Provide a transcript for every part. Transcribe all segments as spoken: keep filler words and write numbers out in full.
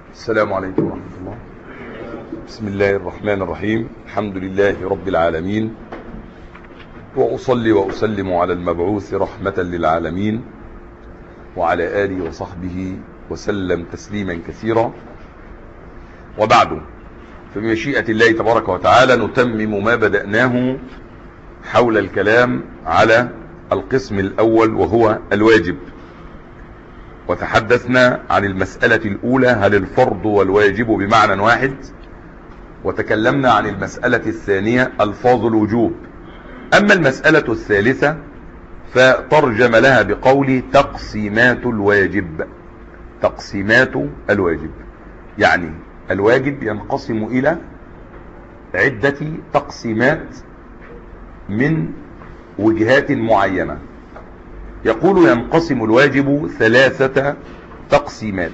السلام عليكم ورحمة الله. بسم الله الرحمن الرحيم. الحمد لله رب العالمين، وأصلي وأسلم على المبعوث رحمة للعالمين وعلى آله وصحبه وسلم تسليما كثيرا. وبعد، فبمشيئة الله تبارك وتعالى نتمم ما بدأناه حول الكلام على القسم الأول وهو الواجب، وتحدثنا عن المسألة الأولى: هل الفرض والواجب بمعنى واحد؟ وتكلمنا عن المسألة الثانية: ألفاظ الوجوب. أما المسألة الثالثة فترجم لها بقول تقسيمات الواجب. تقسيمات الواجب يعني الواجب ينقسم إلى عدة تقسيمات من وجهات معينة. يقول ينقسم الواجب ثلاثة تقسيمات: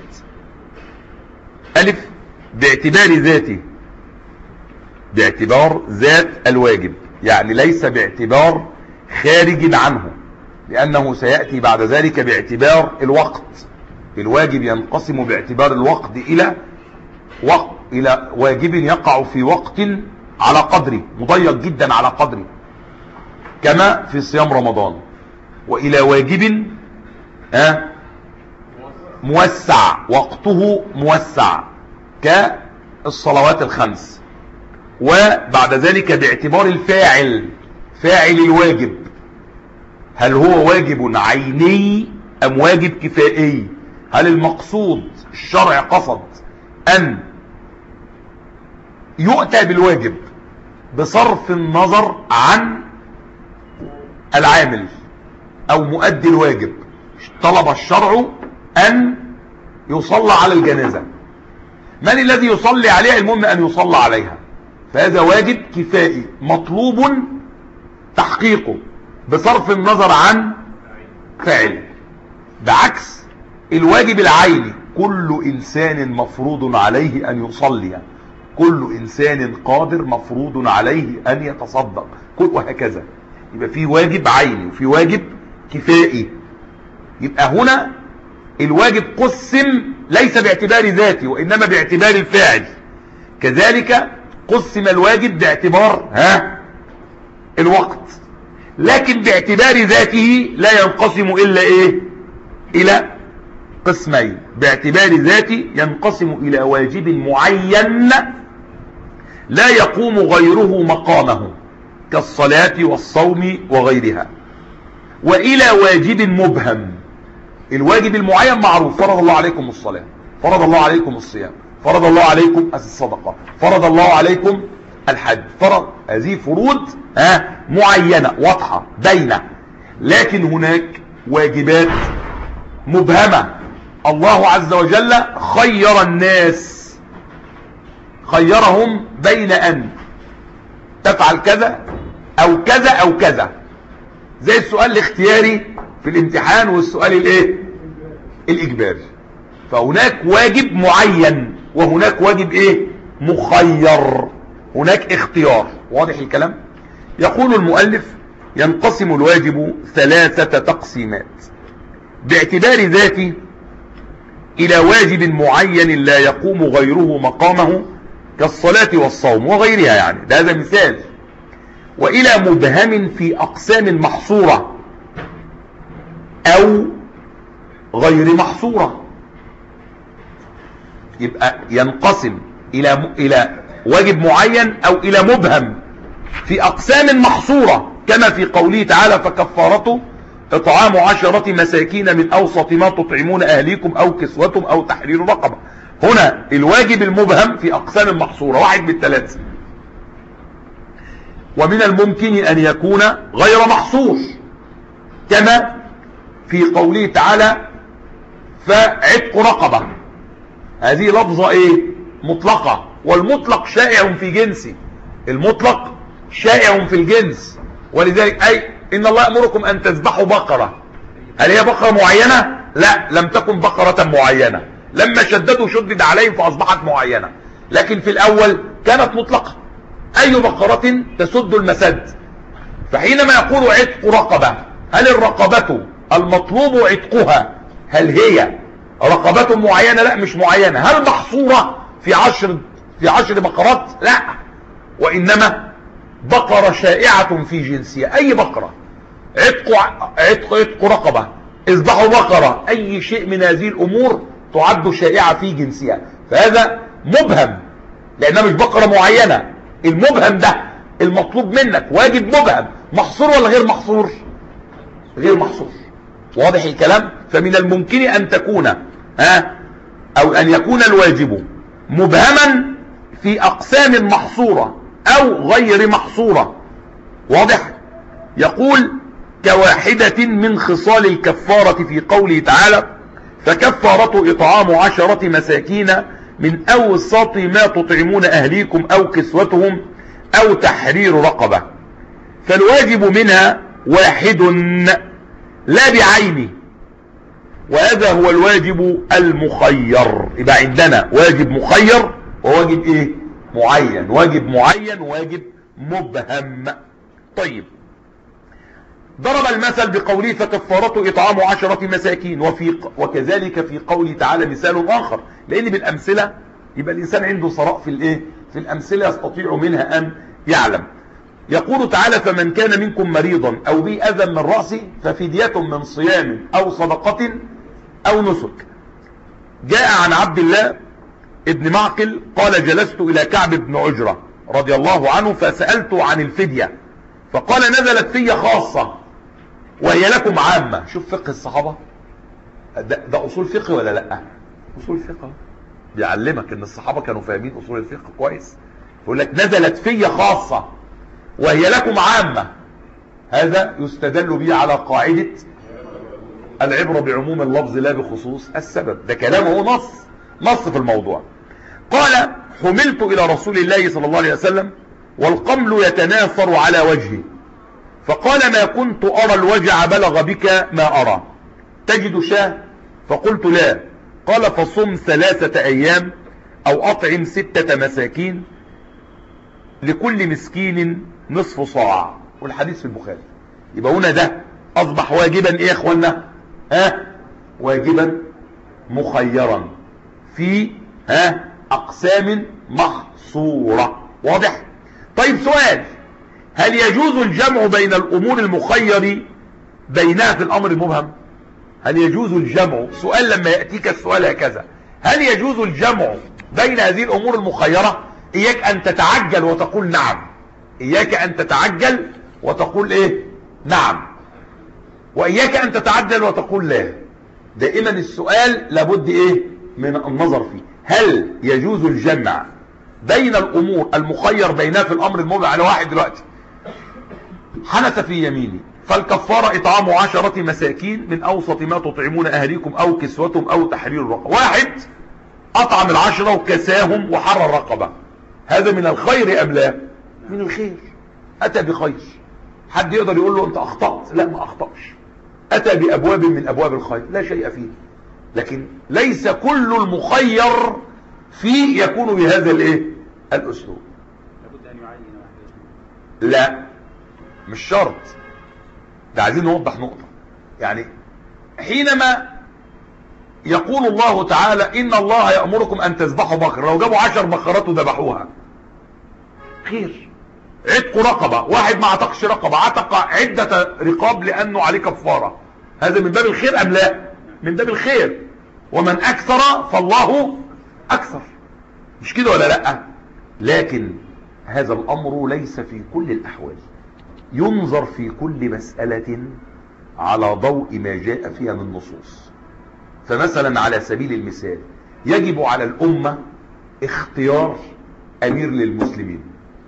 ألف، باعتبار ذاته، باعتبار ذات الواجب، يعني ليس باعتبار خارج عنه، لأنه سيأتي بعد ذلك باعتبار الوقت. الواجب ينقسم باعتبار الوقت إلى وقت إلى واجب يقع في وقت على قدره، مضيق جدا على قدره، كما في صيام رمضان، وإلى واجب آه موسع، وقته موسع كالصلوات الخمس. وبعد ذلك باعتبار الفاعل، فاعل الواجب، هل هو واجب عيني أم واجب كفائي؟ هل المقصود الشرع قصد أن يؤتى بالواجب بصرف النظر عن العامل أو مؤدي الواجب؟ طلب الشرع أن يصلى على الجنازة، من الذي يصلي عليها؟ المهم أن يصلى عليها، فهذا واجب كفائي مطلوب تحقيقه بصرف النظر عن فاعل. بعكس الواجب العيني: كل إنسان مفروض عليه أن يصلي، كل إنسان قادر مفروض عليه أن يتصدق، وهكذا. يبقى في واجب عيني وفي واجب كفائي. يبقى هنا الواجب قسم ليس باعتبار ذاته وإنما باعتبار الفاعل. كذلك قسم الواجب باعتبار ها الوقت، لكن باعتبار ذاته لا ينقسم إلا إيه؟ إلى قسمين. باعتبار ذاته ينقسم إلى واجب معين لا يقوم غيره مقامه كالصلاة والصوم وغيرها، وإلى واجب مبهم. الواجب المعين معروف: فرض الله عليكم الصلاة، فرض الله عليكم الصيام، فرض الله عليكم الصدقة، فرض الله عليكم الحج. فرض، هذه فروض ها معينة واضحة باينة. لكن هناك واجبات مبهمة، الله عز وجل خير الناس، خيرهم بين أن تفعل كذا أو كذا أو كذا، زي السؤال الاختياري في الامتحان والسؤال الايه الإجباري. فهناك واجب معين وهناك واجب ايه مخير، هناك اختيار. واضح الكلام؟ يقول المؤلف: ينقسم الواجب ثلاثة تقسيمات: باعتبار ذاته، إلى واجب معين لا يقوم غيره مقامه كالصلاة والصوم وغيرها، يعني ده هذا مثال. وإلى مبهم في أقسام محصورة أو غير محصورة. يبقى ينقسم إلى إلى واجب معين أو إلى مبهم في أقسام محصورة، كما في قوله تعالى: فكفارته إطعام عشرة مساكين من أوسط ما تطعمون أهليكم أو كسوتهم أو تحرير رقبة. هنا الواجب المبهم في أقسام محصورة، واحد من الثلاثة. ومن الممكن أن يكون غير محصور، كما في قوله تعالى: فعتق رقبة. هذه لفظة ايه مطلقة، والمطلق شائع في جنسه، المطلق شائع في الجنس. ولذلك أي إن الله يأمركم أن تذبحوا بقرة. هل هي بقرة معينة؟ لا، لم تكن بقرة معينة، لما شددوا شدد عليهم فأصبحت معينة، لكن في الأول كانت مطلقة، أي بقرة تسد المسد. فحينما يقول عتق رقبة، هل الرقبة المطلوب عتقها هل هي رقبات معينة؟ لا مش معينة. هل محصورة في عشر في عشر بقرات؟ لا، وإنما بقرة شائعة في جنسها، أي بقرة، عتق عتق عتق رقبة، اذبحوا بقرة، أي شيء من هذه الأمور تعد شائعة في جنسها، فهذا مبهم لأنها مش بقرة معينة. المبهم ده المطلوب منك واجب مبهم، محصور ولا غير محصور؟ غير محصور. واضح الكلام؟ فمن الممكن أن تكون ها أو أن يكون الواجب مبهما في أقسام محصورة أو غير محصورة. واضح؟ يقول كواحدة من خصال الكفارة في قوله تعالى فكفارة إطعام عشرة مساكين من أوسط ما تطعمون أهليكم أو كسوتهم أو تحرير رقبة. فالواجب منها واحد لا بعينه، وهذا هو الواجب المخير. يبقى عندنا واجب مخير وواجب ايه؟ معين. واجب معين وواجب مبهم. طيب، ضرب المثل بقوله فكفارته إطعام عشرة مساكين، وفي وكذلك في قوله تعالى مثال آخر، لأن بالأمثلة يبقى الإنسان عنده ثراء في الإيه؟ في الأمثلة يستطيع منها أن يعلم. يقول تعالى فمن كان منكم مريضا أو به أذى من رأسه ففدية من صيام أو صدقة أو نسك. جاء عن عبد الله ابن معقل قال جلست إلى كعب بن عجرة رضي الله عنه فسألته عن الفدية فقال نزلت في خاصة وهي لكم عامة. شوف فقه الصحابة، ده, ده أصول فقه ولا لا؟ أصول فقه بيعلمك ان الصحابة كانوا فاهمين أصول الفقه كويس. يقول لك نزلت في خاصة وهي لكم عامة، هذا يستدل به على قاعدة العبرة بعموم اللفظ لا بخصوص السبب. ده كلامه نص نص في الموضوع. قال حملت إلى رسول الله صلى الله عليه وسلم والقمل يتناثر على وجهي فقال ما كنت أرى الوجع بلغ بك ما أرى، تجد شاه؟ فقلت لا. قال فصم ثلاثة أيام أو أطعم ستة مساكين لكل مسكين نصف صاع، والحديث في البخاري. يبقى هنا ده أصبح واجبا إيه يا أخوانا؟ ها؟ واجبا مخيرا في ها أقسام محصورة. واضح؟ طيب سؤال، هل يجوز الجمع بين الأمور المخير بينها في الأمر المبهم؟ هل يجوز الجمع؟ سؤال لما يأتيك السؤال هكذا، هل يجوز الجمع بين هذه الأمور المخيرة؟ إياك أن تتعجل وتقول نعم، إياك أن تتعجل وتقول إيه؟ نعم، وإياك أن تتعجل وتقول لا. دائما السؤال لابد إيه؟ من النظر فيه. هل يجوز الجمع بين الأمور المخير بينها في الأمر المبهم؟ على واحد دلوقتي حنث في يميني فالكفارة إطعام عشرة مساكين من أوسط ما تطعمون أهليكم أو كسوتهم أو تحرير رقبة. واحد أطعم العشرة وكساهم وحرر رقبة، هذا من الخير أم لا؟ من الخير، أتى بخير. حد يقدر يقول له أنت أخطأت؟ لا، ما أخطأش، أتى بأبواب من أبواب الخير لا شيء فيه. لكن ليس كل المخير فيه يكون بهذا الايه الأسلوب. لا مش شرط، ده عايزين نوضح نقطة. يعني حينما يقول الله تعالى إن الله يأمركم أن تذبحوا بقرة، لو جابوا عشر بقرات وذبحوها خير. عتق رقبة، واحد ما عتقش رقبة، عتق عدة رقاب لأنه عليه كفارة، هذا من باب الخير أم لا؟ من باب الخير. ومن أكثر فالله أكثر، مش كده ولا لا؟ لكن هذا الأمر ليس في كل الأحوال، ينظر في كل مسألة على ضوء ما جاء فيها من نصوص. فمثلا على سبيل المثال يجب على الأمة اختيار أمير للمسلمين،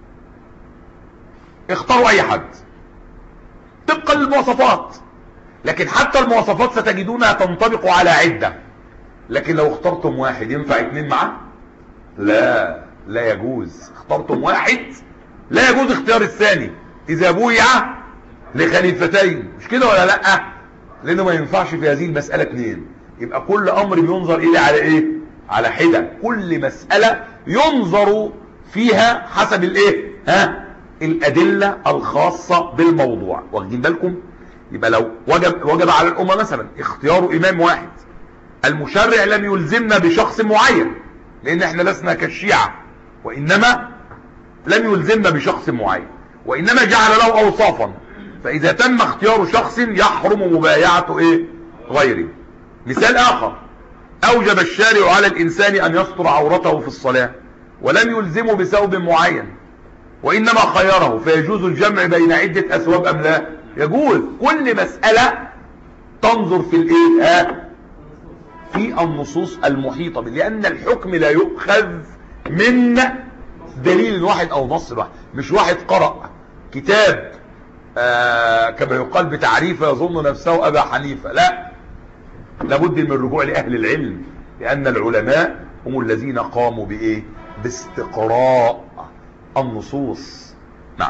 اختاروا أي حد طبقا للمواصفات، لكن حتى المواصفات ستجدونها تنطبق على عدة. لكن لو اخترتم واحد ينفع اتنين معاه؟ لا، لا يجوز. اخترتم واحد لا يجوز اختيار الثاني إذا بويع لخليفتين، مش كده ولا لا؟ لأنه ما ينفعش في هذه المسألة اتنين. يبقى كل أمر ينظر إليه على إيه؟ على حدة. كل مسألة ينظر فيها حسب الإيه؟ ها؟ الأدلة الخاصة بالموضوع. واخدين بالكم؟ يبقى لو وجب وجب على الأمة مثلا اختيار إمام واحد، المشرع لم يلزمنا بشخص معين، لان احنا لسنا كالشيعة، وانما لم يلزمنا بشخص معين، وانما جعل له اوصافا، فاذا تم اختيار شخص يحرم مبايعته ايه غيره. مثال اخر، اوجب الشارع على الانسان ان يستر عورته في الصلاة ولم يلزمه بثوب معين، وانما خيره، فيجوز الجمع بين عدة اثواب ام لا؟ يجوز. كل مسألة تنظر في الايه آه في النصوص المحيطة به، لان الحكم لا يؤخذ من دليل واحد او نص واحد. مش واحد قرأ كتاب آه كما يقال بتعريفه يظن نفسه ابا حنيفة، لا، لابد من الرجوع لاهل العلم، لان العلماء هم الذين قاموا بايه باستقراء النصوص. نعم.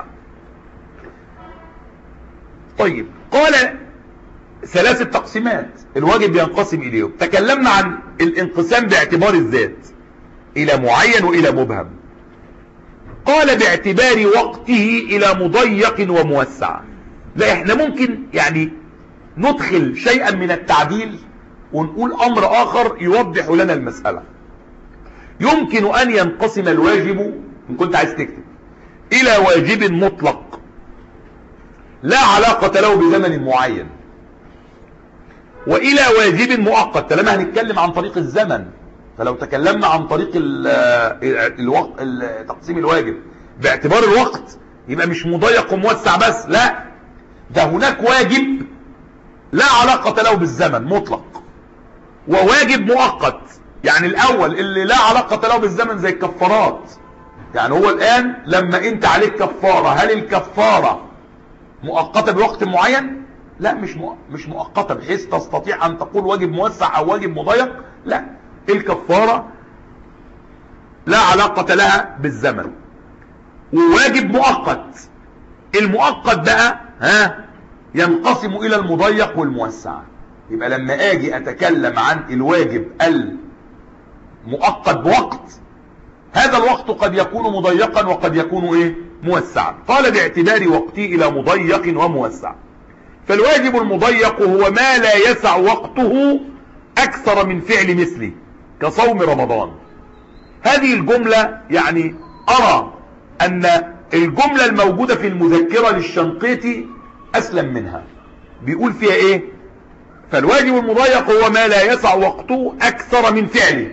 طيب، قال ثلاثة تقسيمات الواجب ينقسم اليهم. تكلمنا عن الانقسام باعتبار الذات الى معين والى مبهم. قال باعتبار وقته الى مضيق وموسع. لا، احنا ممكن يعني ندخل شيئا من التعديل ونقول امر اخر يوضح لنا المسألة. يمكن ان ينقسم الواجب، ان كنت عايز تكتب، الى واجب مطلق لا علاقة له بزمن معين، والى واجب مؤقت. طالما هنتكلم عن طريق الزمن، فلو تكلمنا عن طريق الوقت تقسيم الواجب باعتبار الوقت يبقى مش مضيق وموسع بس، لا، ده هناك واجب لا علاقة له بالزمن مطلق، وواجب مؤقت. يعني الاول اللي لا علاقة له بالزمن زي الكفارات. يعني هو الان لما انت عليك كفارة، هل الكفارة مؤقتة بوقت معين؟ لا، مش مش مؤقتة بحيث تستطيع ان تقول واجب موسع او واجب مضيق، لا، الكفارة لا علاقة لها بالزمن. وواجب مؤقت، المؤقت بقى ها ينقسم الى المضيق والموسع. يبقى لما اجي اتكلم عن الواجب المؤقت بوقت، هذا الوقت قد يكون مضيقا وقد يكون ايه موسعا. قال باعتبار وقته الى مضيق وموسع. فالواجب المضيق هو ما لا يسع وقته اكثر من فعل مثله كصوم رمضان. هذه الجملة يعني ارى ان الجملة الموجودة في المذكرة للشنقيطي اسلم منها. بيقول فيها ايه؟ فالواجب المضيق هو ما لا يسع وقته اكثر من فعله،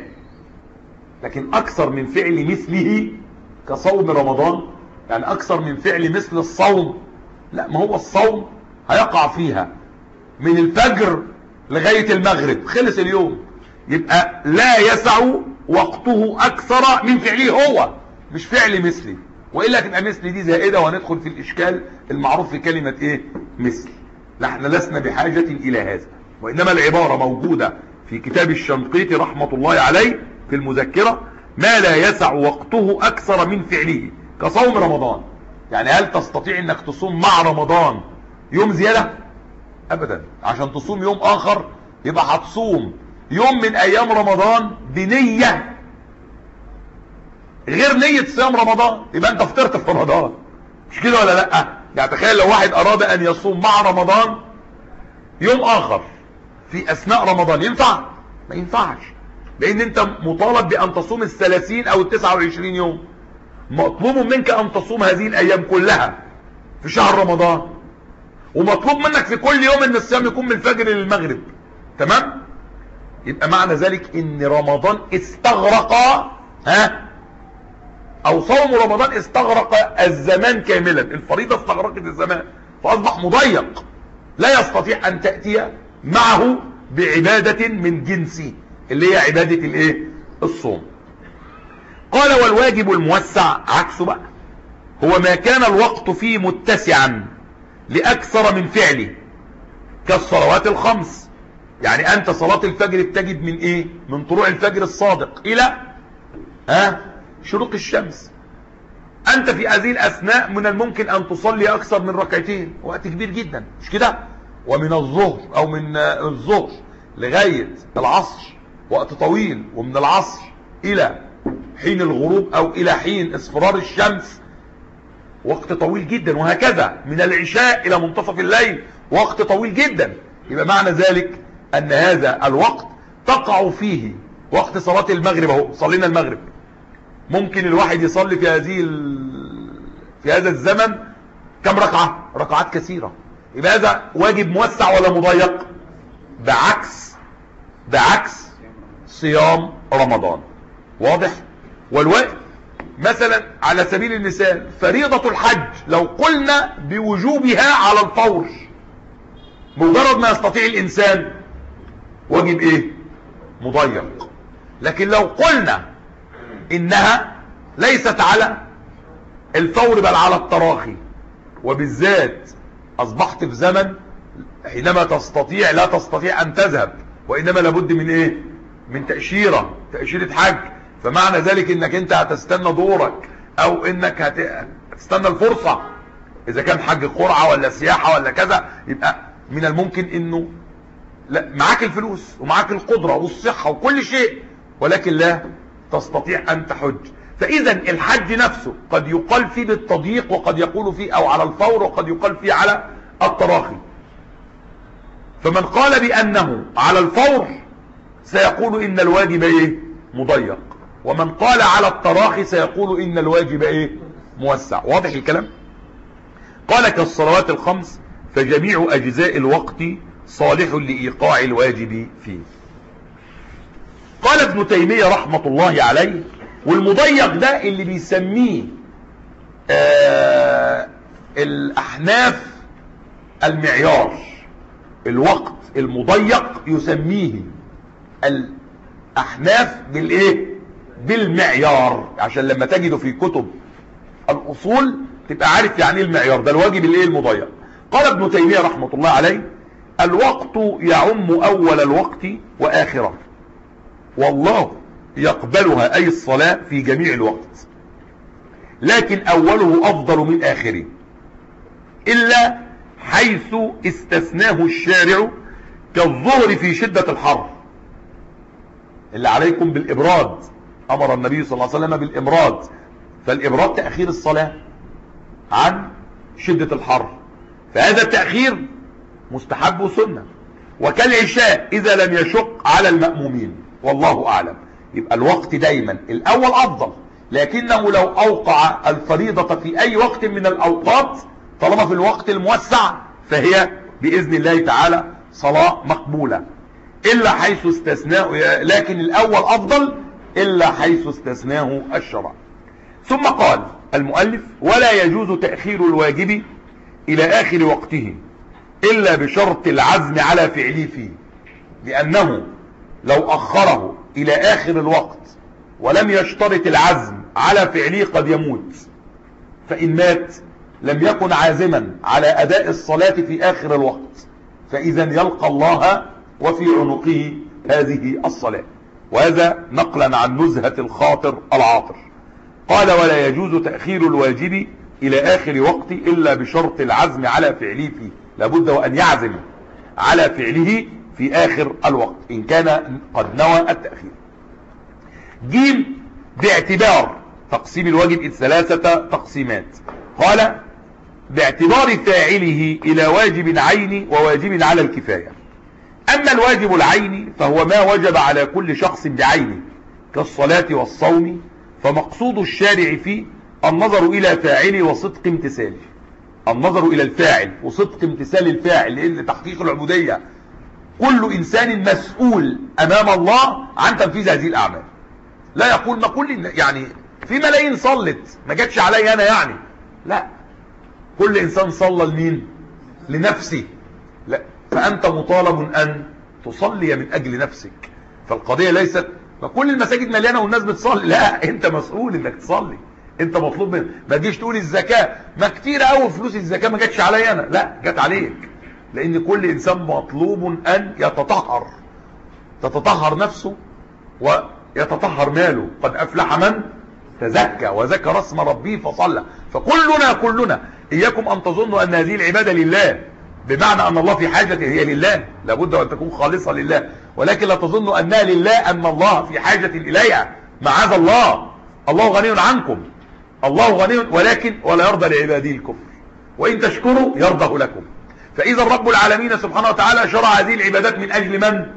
لكن اكثر من فعل مثله كصوم رمضان، يعني اكثر من فعل مثل الصوم، لا، ما هو الصوم هيقع فيها من الفجر لغاية المغرب، خلص اليوم، يبقى لا يسع وقته اكثر من فعله هو، مش فعل مثلي، وإلا تبقى مثل دي زائدة وندخل في الإشكال المعروف في كلمة إيه مثل. نحن لسنا بحاجة إلى هذا، وإنما العبارة موجودة في كتاب الشنقيطي رحمة الله عليه في المذكرة، ما لا يسع وقته أكثر من فعله كصوم رمضان. يعني هل تستطيع أنك تصوم مع رمضان يوم زيادة؟ أبدا. عشان تصوم يوم آخر يبقى هتصوم يوم من أيام رمضان بنية غير نية صيام رمضان، يبقى انت فطرت في رمضان، مش كده ولا لا؟ يعني تخيل لو واحد اراد ان يصوم مع رمضان يوم اخر في اثناء رمضان، ينفع؟ ما ينفعش، لان انت مطالب بان تصوم الثلاثين او التسعة وعشرين يوم، مطلوب منك ان تصوم هذه الايام كلها في شهر رمضان، ومطلوب منك في كل يوم ان الصيام يكون من الفجر للمغرب، تمام؟ يبقى معنى ذلك ان رمضان استغرق ها او صوم رمضان استغرق الزمان كاملا، الفريضة استغرقت الزمان، فاصبح مضيق لا يستطيع ان تأتي معه بعبادة من جنسه اللي هي عبادة الايه الصوم. قال والواجب الموسع عكسه بقى، هو ما كان الوقت فيه متسعا لأكثر من فعله كالصلوات الخمس. يعني انت صلاة الفجر بتجد من ايه؟ من طلوع الفجر الصادق الى ها شروق الشمس. انت في هذه الاثناء من الممكن ان تصلي اكثر من ركعتين، وقت كبير جدا، مش كده؟ ومن الظهر او من الظهر لغاية العصر وقت طويل، ومن العصر الى حين الغروب او الى حين اصفرار الشمس وقت طويل جدا، وهكذا من العشاء الى منتصف الليل وقت طويل جدا. يبقى معنى ذلك ان هذا الوقت تقع فيه وقت صلاة المغرب، اهو صلينا المغرب، ممكن الواحد يصلي في هذه ال... في هذا الزمن كم ركعة؟ ركعات كثيرة. يبقى هذا واجب موسع ولا مضيق؟ بعكس بعكس صيام رمضان. واضح؟ والواجب مثلا على سبيل المثال فريضة الحج لو قلنا بوجوبها على الفور مجرد ما يستطيع الإنسان واجب ايه؟ مضيق. لكن لو قلنا انها ليست على الفور بل على التراخي، وبالذات اصبحت في زمن حينما تستطيع لا تستطيع ان تذهب، وانما لابد من ايه؟ من تأشيرة تأشيرة حج، فمعنى ذلك انك انت هتستنى دورك او انك هتستنى الفرصة اذا كان حج قرعة ولا سياحة ولا كذا، يبقى من الممكن انه لا معاك الفلوس ومعاك القدرة والصحة وكل شيء، ولكن لا تستطيع ان تحج. فاذا الحج نفسه قد يقال فيه بالتضييق وقد يقول فيه او على الفور وقد يقال فيه على التراخي. فمن قال بانه على الفور سيقول ان الواجب ايه؟ مضيق، ومن قال على التراخي سيقول ان الواجب ايه؟ موسع. واضح الكلام؟ قال كالصلوات الخمس فجميع اجزاء الوقت صالح لإيقاع الواجب فيه. قال ابن تيمية رحمة الله عليه، والمضيق ده اللي بيسميه آه الأحناف المعيار، الوقت المضيق يسميه الأحناف بالإيه؟ بالمعيار، عشان لما تجده في كتب الأصول تبقى عارف يعني ايه المعيار ده، الواجب الإيه؟ المضيق. قال ابن تيمية رحمة الله عليه الوقت يعم أول الوقت وآخره، والله يقبلها أي الصلاة في جميع الوقت، لكن أوله أفضل من آخره إلا حيث استثناه الشارع كالظهر في شدة الحر، اللي عليكم بالإبراد، أمر النبي صلى الله عليه وسلم بالإبراد، فالإبراد تأخير الصلاة عن شدة الحر، فهذا التأخير مستحب وسنة. وكالعشاء إذا لم يشق على المأمومين، والله أعلم. يبقى الوقت دايما الأول أفضل، لكنه لو أوقع الفريضة في أي وقت من الأوقات طالما في الوقت الموسع فهي بإذن الله تعالى صلاة مقبولة، إلا حيث استثناه، لكن الأول أفضل إلا حيث استثناه الشرع. ثم قال المؤلف ولا يجوز تأخير الواجب إلى آخر وقته إلا بشرط العزم على فعله فيه، لأنه لو أخره إلى آخر الوقت ولم يشترط العزم على فعله قد يموت، فإن مات لم يكن عازما على أداء الصلاة في آخر الوقت، فإذا يلقى الله وفي عنقه هذه الصلاة. وهذا نقلا عن نزهة الخاطر العاطر. قال ولا يجوز تأخير الواجب إلى آخر وقت إلا بشرط العزم على فعله فيه، لابد وأن يعزم على فعله في آخر الوقت إن كان قد نوى التأخير. جيم باعتبار تقسيم الواجب إلى ثلاثة تقسيمات. قال باعتبار فاعله إلى واجب عيني وواجب على الكفاية. أما الواجب العيني فهو ما وجب على كل شخص بعينه كالصلاة والصوم، فمقصود الشارع فيه النظر إلى فاعله وصدق امتثاله، النظر إلى الفاعل وصدق امتثال الفاعل، لأن تحقيق العبودية كل إنسان مسؤول أمام الله عن تنفيذ هذه الأعمال. لا يقول ما كل يعني في ملايين صلت ما جاتش علي أنا يعني، لا، كل إنسان صلى لمين؟ لنفسه. لا، فأنت مطالب أن تصلي من أجل نفسك. فالقضية ليست ما كل المساجد مليانة والناس بتصلي، لا، أنت مسؤول إنك تصلي، أنت مطلوب منك. ما تجيش تقول الزكاة ما كتير قوي فلوس الزكاة ما جاتش علي أنا، لا، جات عليك، لأن كل إنسان مطلوب أن يتطهر، تتطهر نفسه ويتطهر ماله. قد أفلح من تزكى وذكر اسم ربه فصلى. فكلنا كلنا إياكم أن تظنوا أن هذه العبادة لله، بمعنى أن الله في حاجة، هي لله، لابد أن تكون خالصة لله، ولكن لا تظنوا أنها لله أن الله في حاجة إليها، معاذ الله، الله غني عنكم، الله غني، ولكن ولا يرضى لعباده الكفر، وإن تشكروا يرضه لكم. فإذا رب العالمين سبحانه وتعالى شرع هذه العبادات من أجل من؟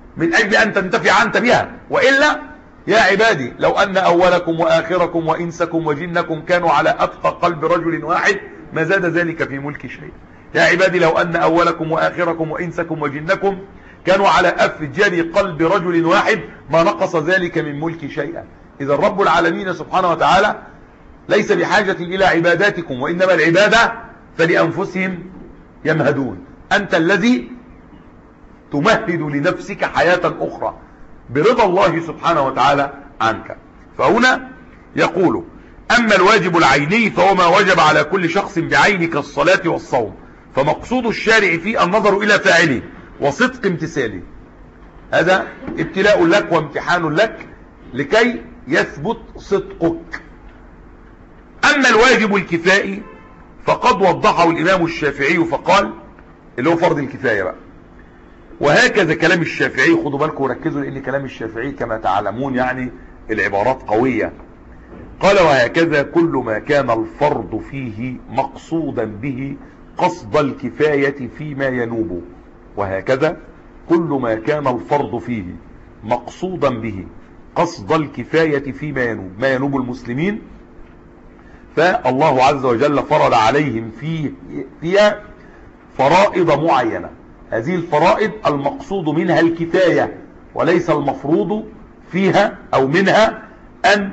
من أجل أن تنتفع أنت بها، وإلا يا عبادي لو أن أولكم وآخركم وإنسكم وجنكم كانوا على أتقى قلب رجل واحد ما زاد ذلك في ملك شيء. يا عبادي لو أن أولكم وآخركم وإنسكم وجنكم كانوا على أفجر قلب رجل واحد ما نقص ذلك من ملك شيئا. إذا رب العالمين سبحانه وتعالى ليس بحاجة إلى عباداتكم، وإنما العبادة فلأنفسهم يمهدون. أنت الذي تمهد لنفسك حياة أخرى برضا الله سبحانه وتعالى عنك. فهنا يقول: أما الواجب العيني فهو ما وجب على كل شخص بعينه كالصلاة والصوم، فمقصود الشارع فيه النظر إلى فاعله وصدق امتثاله. هذا ابتلاء لك وامتحان لك لكي يثبت صدقك. أما الواجب الكفائي فقد وضحه الإمام الشافعي فقال، اللي هو فرض الكفاية بقى، وهكذا كلام الشافعي. خدوا بالكم وركزوا لأن كلام الشافعي كما تعلمون يعني العبارات قوية. قال: وهكذا كل ما كان الفرض فيه مقصودا به قصد الكفاية فيما ينوب. وهكذا كل ما كان الفرض فيه مقصودا به قصد الكفاية فيما ينوب، ما ينوب المسلمين، فالله عز وجل فرض عليهم فيه فيها فرائض معينة. هذه الفرائض المقصود منها الكفاية، وليس المفروض فيها أو منها أن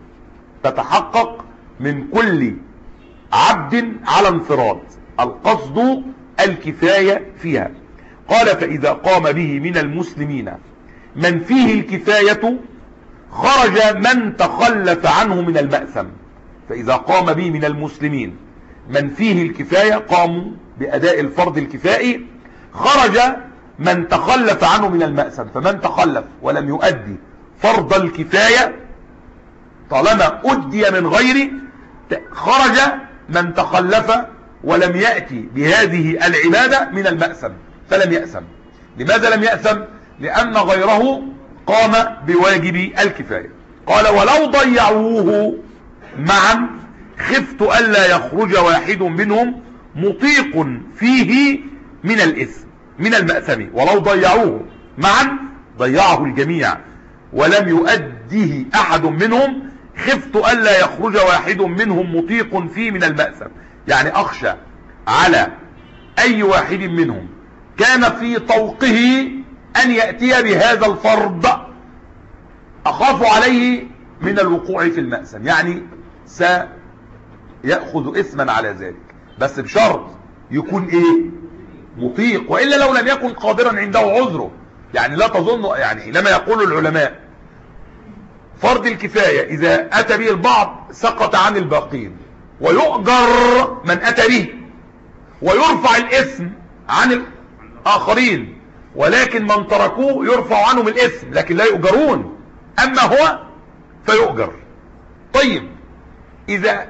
تتحقق من كل عبد على انفراد، القصد الكفاية فيها. قال: فإذا قام به من المسلمين من فيه الكفاية خرج من تخلف عنه من المأثم. فإذا قام به من المسلمين من فيه الكفاية، قاموا بأداء الفرض الكفائي، خرج من تخلف عنه من المأثم. فمن تخلف ولم يؤدي فرض الكفاية طالما أدي من غيره، خرج من تخلف ولم يأتي بهذه العبادة من المأثم، فلم يأثم. لماذا لم يأثم؟ لأن غيره قام بواجب الكفاية. قال: ولو ضيعوه معا خفت ألا يخرج واحد منهم مطيق فيه من الإثم من المأثم. ولو ضيعوه معا، ضيعه الجميع ولم يؤديه أحد منهم، خفت ألا يخرج واحد منهم مطيق فيه من المأثم. يعني أخشى على أي واحد منهم كان في طوقه أن يأتي بهذا الفرض، أخاف عليه من الوقوع في المأثم، يعني سيأخذ إثما على ذلك، بس بشرط يكون إيه؟ مطيق. وإلا لو لم يكن قادرا عنده عذره. يعني لا تظن، يعني لما يقول العلماء فرض الكفاية إذا أتى به البعض سقط عن الباقين، ويؤجر من أتى به، ويرفع الإثم عن الآخرين، ولكن من تركوه يرفع عنهم الإثم لكن لا يؤجرون، أما هو فيؤجر. طيب، إذا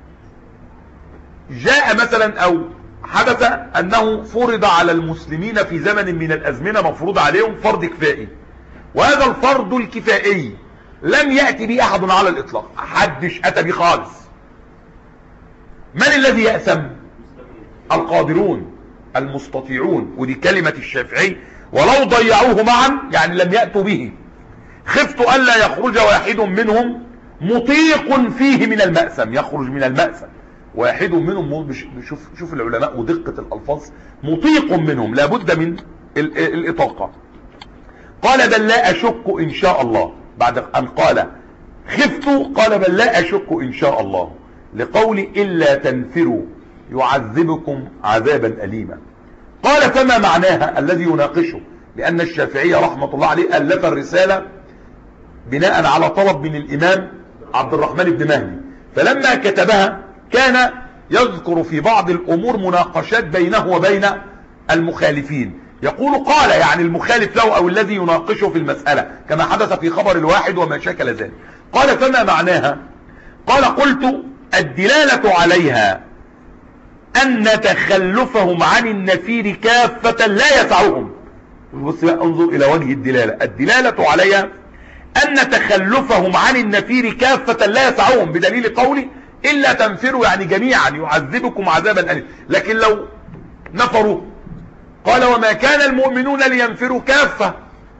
جاء مثلا أو حدث أنه فرض على المسلمين في زمن من الأزمنة مفروض عليهم فرض كفائي، وهذا الفرض الكفائي لم يأتي به أحد على الإطلاق، حدش أتى به خالص، من الذي يأثم؟ القادرون المستطيعون. ودي كلمة الشافعي: ولو ضيعوه معا، يعني لم يأتوا به، خفت ألا يخرج واحد منهم مطيق فيه من المأثم، يخرج من المأثم واحد منهم. شوف, شوف العلماء ودقة الألفاظ، مطيق منهم لابد من الإطاقة. قال: بل لا أشك إن شاء الله. بعد أن قال خفت قال: بل لا أشك إن شاء الله، لقول إلا تنفروا يعذبكم عذابا أليما. قال: فما معناها الذي يناقشه؟ لأن الشافعي رحمة الله عليه ألف الرسالة بناء على طلب من الإمام عبد الرحمن بن مهدي، فلما كتبها كان يذكر في بعض الأمور مناقشات بينه وبين المخالفين. يقول قال، يعني المخالف له أو الذي يناقشه في المسألة، كما حدث في خبر الواحد وما شكل ذلك. قال: فما معناها؟ قال: قلت: الدلالة عليها أن تخلفهم عن النفير كافة لا يسعهم. بص بقى، انظر إلى وجه الدلالة. الدلالة عليها أن تخلفهم عن النفير كافة لا يسعهم، بدليل قولي إلا تنفروا يعني جميعا يعذبكم عذابا أليما. لكن لو نفروا، قال: وما كان المؤمنون لينفروا كافة،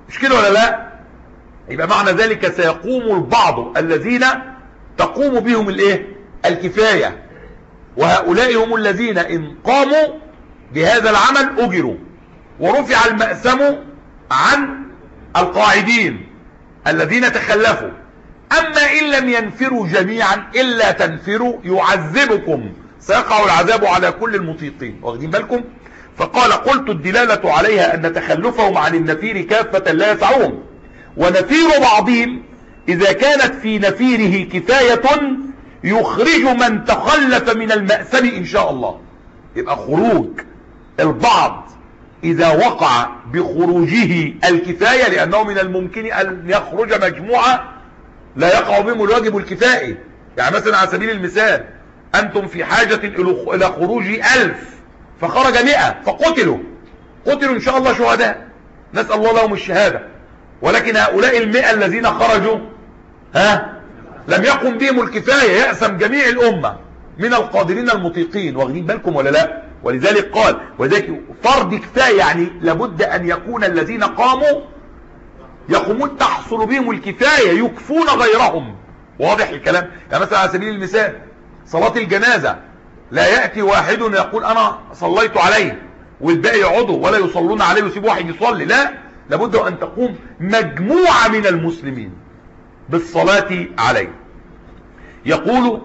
مش كده ولا لا؟ يبقى معنى ذلك سيقوم البعض الذين تقوم بهم الايه؟ الكفاية، وهؤلاء هم الذين ان قاموا بهذا العمل اجروا، ورفع المأثم عن القاعدين الذين تخلفوا. اما ان لم ينفروا جميعا الا تنفروا يعذبكم، سيقع العذاب على كل المطيقين. واخدين بالكم؟ فقال قلت الدلالة عليها ان تخلفهم عن النفير كافة لا يسعهم، ونفير بعضهم اذا كانت في نفيره كفاية يخرج من تخلف من المأثم ان شاء الله. يبقى خروج البعض اذا وقع بخروجه الكفاية، لانه من الممكن ان يخرج مجموعة لا يقع بهم الواجب الكفائي. يعني مثلا على سبيل المثال انتم في حاجة الى خروج الف فخرج مئة فقتلوا، قتلوا ان شاء الله شهداء، نسأل الله لهم الشهادة. ولكن هؤلاء المئة الذين خرجوا ها لم يقم بهم الكفاية، يأسم جميع الامة من القادرين المطيقين. واخدين بالكم ولا لا؟ ولذلك قال وذلك فرض كفاية، يعني لابد ان يكون الذين قاموا يقومون تحصل بهم الكفاية يكفون غيرهم. واضح الكلام؟ يعني مثلا على سبيل المثال صلاة الجنازة لا يأتي واحد يقول انا صليت عليه والباقي يقعدوا ولا يصلون عليه ويسيب واحد يصلي، لا، لابد ان تقوم مجموعة من المسلمين بالصلاة عليه. يقول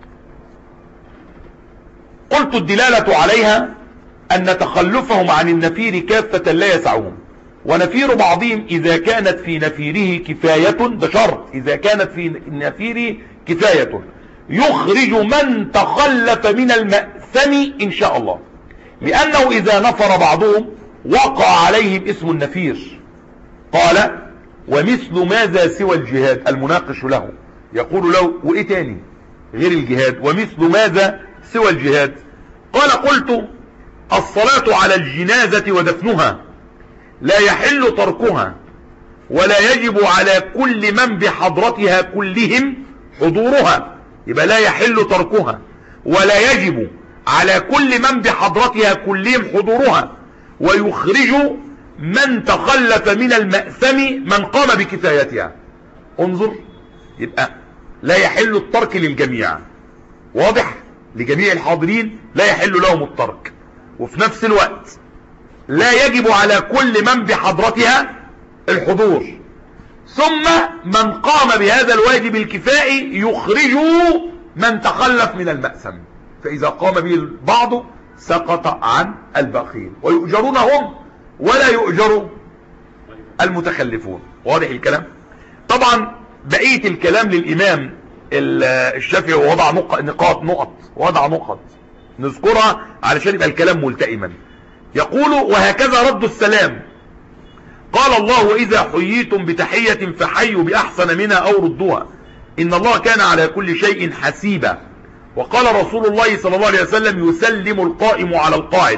قلت الدلالة عليها ان تخلفهم عن النفير كافة لا يسعهم، ونفير بعضهم اذا كانت في نفيره كفاية، ده شرط، اذا كانت في نفيره كفاية يخرج من تخلف من المأثم ان شاء الله، لانه اذا نفر بعضهم وقع عليهم اسم النفير. قال ومثل ماذا سوى الجهاد، المناقش له يقول له وايه تاني غير الجهاد؟ ومثل ماذا سوى الجهاد؟ قال قلت الصلاة على الجنازة ودفنها لا يحل تركها، ولا يجب على كل من بحضرتها كلهم حضورها. يبقى لا يحل تركها ولا يجب على كل من بحضرتها كلهم حضورها، ويخرج من تخلف من المأثم من قام بكفايتها. انظر، يبقى لا يحل الترك للجميع، واضح؟ لجميع الحاضرين لا يحل لهم الترك، وفي نفس الوقت لا يجب على كل من بحضرتها الحضور، ثم من قام بهذا الواجب الكفائي يخرج من تخلف من المأثم، فإذا قام به البعض سقط عن الباقين، ويؤجرون هم ولا يؤجر المتخلفون. واضح الكلام؟ طبعا بقية الكلام للإمام الشافعي ووضع نقاط نقط وضع نقط نذكرها علشان يبقى الكلام ملتئما. يقول وهكذا رد السلام، قال الله وإذا حييتم بتحية فحيوا بأحسن منها أو ردوها إن الله كان على كل شيء حسيبا. وقال رسول الله صلى الله عليه وسلم يسلم القائم على القاعد،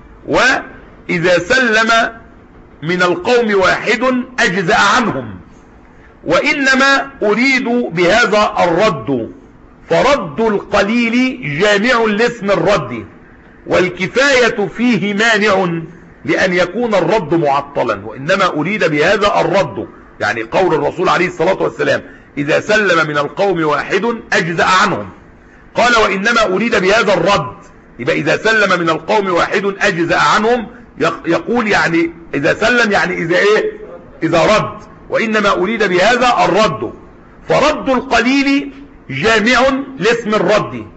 وإذا سلم من القوم واحد أجزأ عنهم. وإنما أريد بهذا الرد، فرد القليل جامع لاسم الرد، والكفاية فيه مانع لأن يكون الرد معطلا. وإنما أريد بهذا الرد، يعني قول الرسول عليه الصلاة والسلام إذا سلم من القوم واحد أجزأ عنهم. قال وإنما أريد بهذا الرد، يبقى إذا سلم من القوم واحد أجزأ عنهم، يقول يعني إذا سلم يعني إذا إيه؟ إذا رد. وإنما أريد بهذا الرد، فرد القليل جامع لاسم الرد،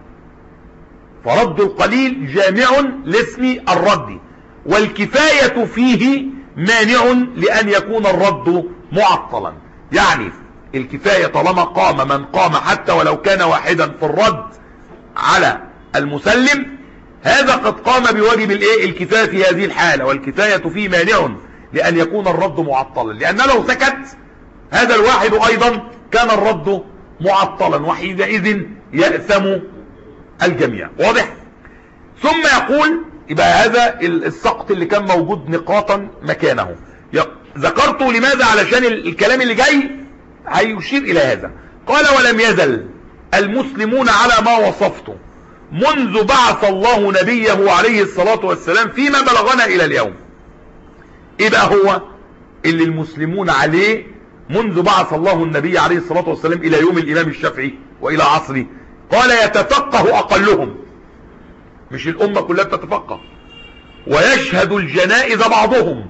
فرد القليل جامع لاسم الرد، والكفاية فيه مانع لأن يكون الرد معطلا. يعني الكفاية طالما قام من قام حتى ولو كان واحدا في الرد على المسلم، هذا قد قام بواجب الايه الكفاية في هذه الحالة، والكفاية فيه مانع لأن يكون الرد معطلا، لأن لو سكت هذا الواحد أيضا كان الرد معطلا، وحينئذ يأثم الجميع. واضح؟ ثم يقول يبقى هذا السقط اللي كان موجود نقاطا مكانه ذكرته لماذا؟ علشان الكلام اللي جاي هيشير إلى هذا. قال ولم يزل المسلمون على ما وصفته منذ بعث الله نبيه عليه الصلاة والسلام فيما بلغنا إلى اليوم. إيه بقى هو؟ اللي المسلمون عليه منذ بعث الله النبي عليه الصلاة والسلام إلى يوم الإمام الشافعي وإلى عصره. قال يتفقه أقلهم، مش الأمة كلها تتفقه. ويشهد الجنائز بعضهم،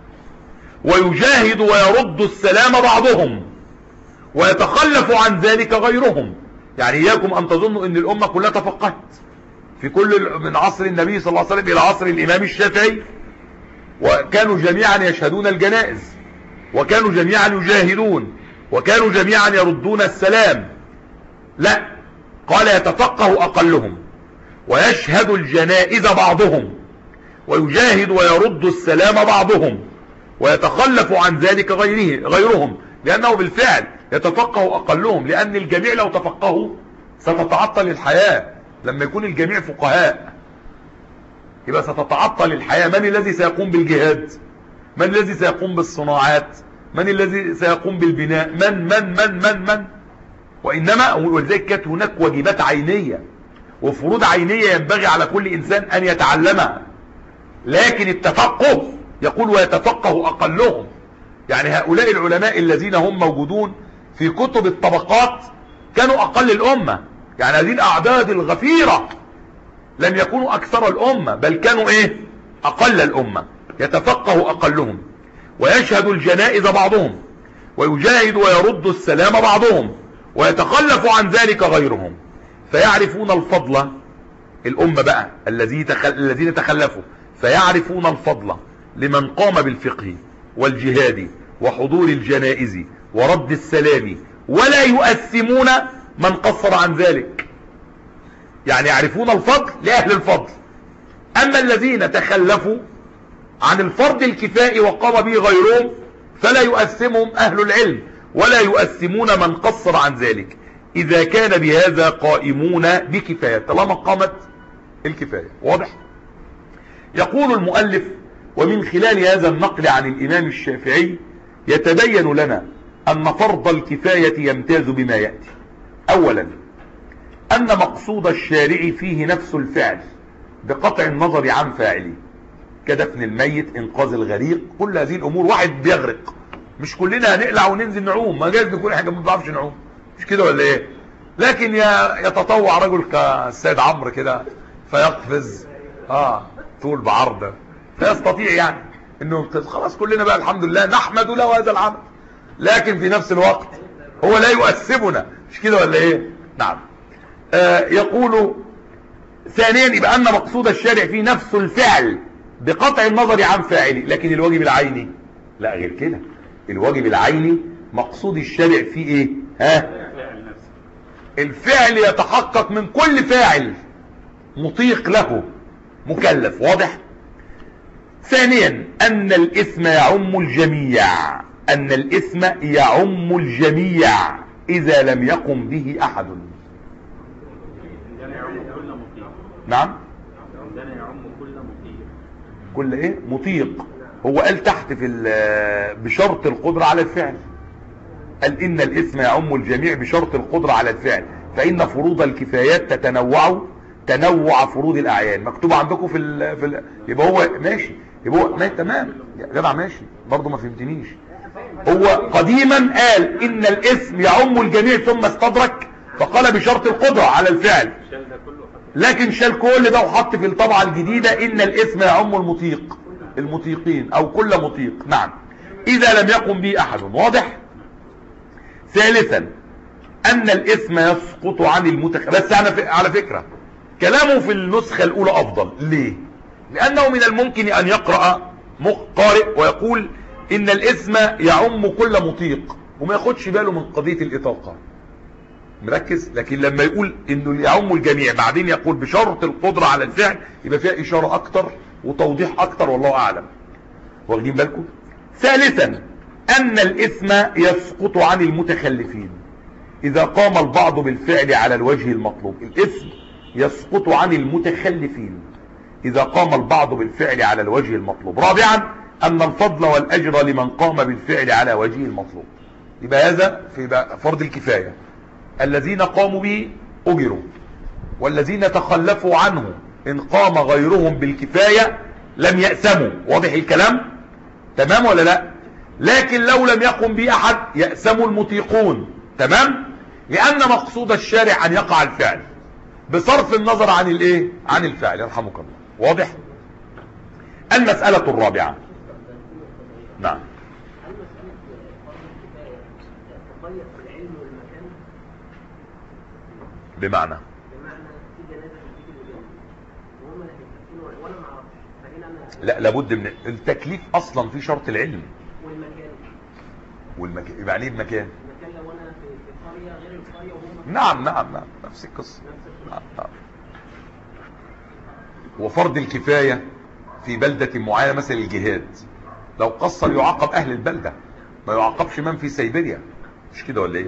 ويجاهد ويرد السلام بعضهم، ويتخلف عن ذلك غيرهم. يعني إياكم أن تظنوا أن الأمة كلها تفقهت في كل من عصر النبي صلى الله عليه وسلم إلى عصر الإمام الشافعي، وكانوا جميعا يشهدون الجنائز، وكانوا جميعا يجاهدون، وكانوا جميعا يردون السلام. لا، قال يتفقه أقلهم، ويشهد الجنائز بعضهم، ويجاهد ويرد السلام بعضهم، ويتخلف عن ذلك غيره غيرهم. لأنه بالفعل يتفقه أقلهم، لأن الجميع لو تفقهوا ستتعطل الحياة. لما يكون الجميع فقهاء يبقى ستتعطل الحياة. من الذي سيقوم بالجهاد؟ من الذي سيقوم بالصناعات؟ من الذي سيقوم بالبناء؟ من من من من من وإنما ولذلك كانت هناك واجبات عينية وفروض عينية ينبغي على كل إنسان أن يتعلمها. لكن التفقه يقول ويتفقه أقلهم، يعني هؤلاء العلماء الذين هم موجودون في كتب الطبقات كانوا أقل الأمة. يعني هذه الأعداد الغفيرة لم يكونوا أكثر الأمة، بل كانوا إيه؟ أقل الأمة. يتفقه أقلهم، ويشهد الجنائز بعضهم، ويجاهد ويرد السلام بعضهم، ويتخلف عن ذلك غيرهم. فيعرفون الفضل، الأمة بقى الذين تخلفوا، فيعرفون الفضل لمن قام بالفقه والجهاد وحضور الجنائز ورد السلام، ولا يؤثمون من قصر عن ذلك. يعني يعرفون الفضل لأهل الفضل. أما الذين تخلفوا عن الفرض الكفائي وقام به غيرهم فلا يؤثمهم أهل العلم، ولا يؤثمون من قصر عن ذلك إذا كان بهذا قائمون بكفاية، طالما قامت الكفاية. واضح؟ يقول المؤلف: ومن خلال هذا النقل عن الإمام الشافعي يتبين لنا أن فرض الكفاية يمتاز بما يأتي. أولا، أن مقصود الشارع فيه نفس الفعل بقطع النظر عن فاعله، كدفن الميت، إنقاذ الغريق، كل هذه الأمور. واحد بيغرق، مش كلنا هنقلع وننزل نعوم، ما جايز نكون حاجة ما بنعرفش نعوم، مش كده ولا ايه؟ لكن يتطوع رجل كالسيد عمرو كده فيقفز اه طول بعرض، فيستطيع يعني انه خلاص كلنا بقى الحمد لله نحمد له هذا العمل. لكن في نفس الوقت هو لا يؤثبنا، مش كده ولا ايه؟ نعم. آه يقول ثانيا، يبقى ان مقصود الشارع فيه نفس الفعل بقطع النظر عن فاعله. لكن الواجب العيني لا، غير كده. الواجب العيني مقصود الشارع فيه ايه؟ ها؟ الفعل يتحقق من كل فاعل مطيق له مكلف. واضح؟ ثانيا، ان الاثم يعم الجميع، ان الاثم يعم الجميع اذا لم يقم به احد. نعم، كل ايه؟ مطيق. هو قال تحت في بشرط القدرة على الفعل، قال ان الاثم يعم الجميع بشرط القدرة على الفعل، فان فروض الكفايات تتنوع تنوع فروض الاعيان. مكتوب عندكم في ال... في ال... يبقى هو ماشي، يبقى هو ماشي تمام يا جدع، ماشي برضه ما فهمتنيش. هو قديما قال ان الاثم يعم الجميع ثم استدرك فقال بشرط القدرة على الفعل، لكن شال كل ده وحط في الطبعة الجديدة ان الاثم يعم المطيق، المطيقين او كل مطيق. نعم، اذا لم يقم به احد. واضح؟ ثالثا، ان الاثم يسقط عن المتخ... بس على فكرة كلامه في النسخة الاولى افضل. ليه؟ لانه من الممكن ان يقرأ قارئ ويقول ان الاثم يعم كل مطيق وما ياخدش باله من قضية الاطاقة، مركز. لكن لما يقول انه يعم الجميع بعدين يقول بشرط القدرة على الفعل، يبقى فيها اشارة اكتر وتوضيح اكتر، والله اعلم. واخدين بالكم؟ ثالثا، ان الاثم يسقط عن المتخلفين اذا قام البعض بالفعل على الوجه المطلوب. الاثم يسقط عن المتخلفين اذا قام البعض بالفعل على الوجه المطلوب. رابعا، ان الفضل والاجر لمن قام بالفعل على وجه المطلوب. يبقى هذا في فرض الكفاية، الذين قاموا به اجروا، والذين تخلفوا عنه ان قام غيرهم بالكفاية لم يأثموا. واضح الكلام؟ تمام ولا لا؟ لكن لو لم يقم به أحد يأسم المطيقون. تمام؟ لأن مقصود الشارع أن يقع الفعل بصرف النظر عن الايه؟ عن الفعل. يرحمك الله. واضح؟ المسألة الرابعة. نعم. بمعنى لا، لابد من التكليف اصلا في شرط العلم والمكان. والمكان يبقى يعني ايه بمكان؟ المكان لو انا في قريه غير القريه وهم نعم نعم نعم نفس القصه. نعم نعم. وفرض الكفايه في بلده معينه مثل الجهاد، لو قصر يعاقب اهل البلده، ما يعاقبش من في سيبيريا. مش كده ولا ايه؟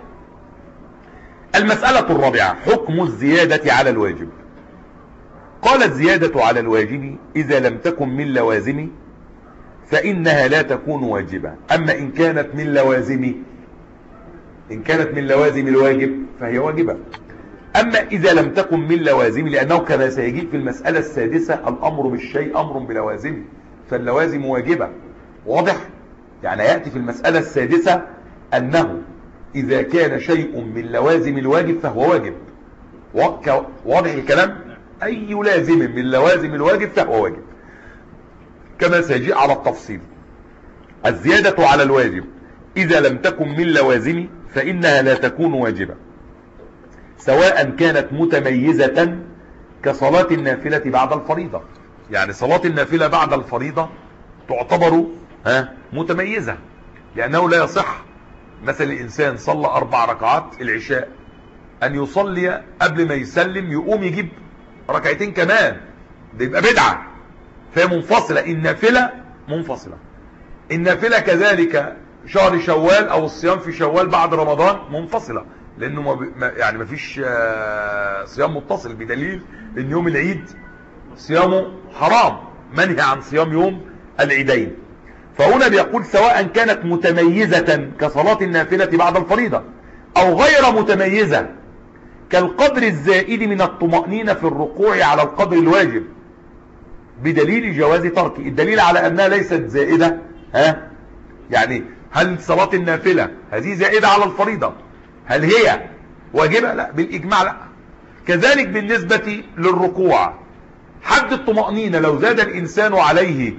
المسألة الرابعة حكم الزيادة على الواجب. قال الزيادة على الواجب إذا لم تكن من لوازم فإنها لا تكون واجبة. أما إن كانت من لوازم إن كانت من لوازم الواجب فهي واجبة. أما إذا لم تكن من لوازم، لأنه كما سيجيب في المسألة السادسة الأمر بالشيء أمر بلوازم، فاللوازم واجبة. واضح؟ يعني يأتي في المسألة السادسة أنه إذا كان شيء من لوازم الواجب فهو واجب. واضح الكلام؟ أي لازم من لوازم الواجب فهو واجب، كما سيجيء على التفصيل. الزيادة على الواجب إذا لم تكن من لوازم فإنها لا تكون واجبة، سواء كانت متميزة كصلاة النافلة بعد الفريضة. يعني صلاة النافلة بعد الفريضة تعتبر ها متميزة، لأنه لا يصح مثل الإنسان صلى أربع ركعات العشاء أن يصلي قبل ما يسلم يقوم يجيب ركعتين كمان، ده يبقى بدعة. فهي منفصلة، النافلة منفصلة. النافلة كذلك شهر شوال أو الصيام في شوال بعد رمضان منفصلة، لأنه ما يعني ما فيش صيام متصل، بدليل أن يوم العيد صيامه حرام، منهي عن صيام يوم العيدين. فهنا بيقول سواء كانت متميزة كصلاة النافلة بعد الفريضة أو غير متميزة كالقدر الزائد من الطمأنينة في الركوع على القدر الواجب بدليل جواز تركه. الدليل على أنها ليست زائدة، ها يعني هل صلاة النافلة هذه زائدة على الفريضة؟ هل هي واجبة؟ لا، بالإجماع لا. كذلك بالنسبة للركوع، حد الطمأنينة لو زاد الإنسان عليه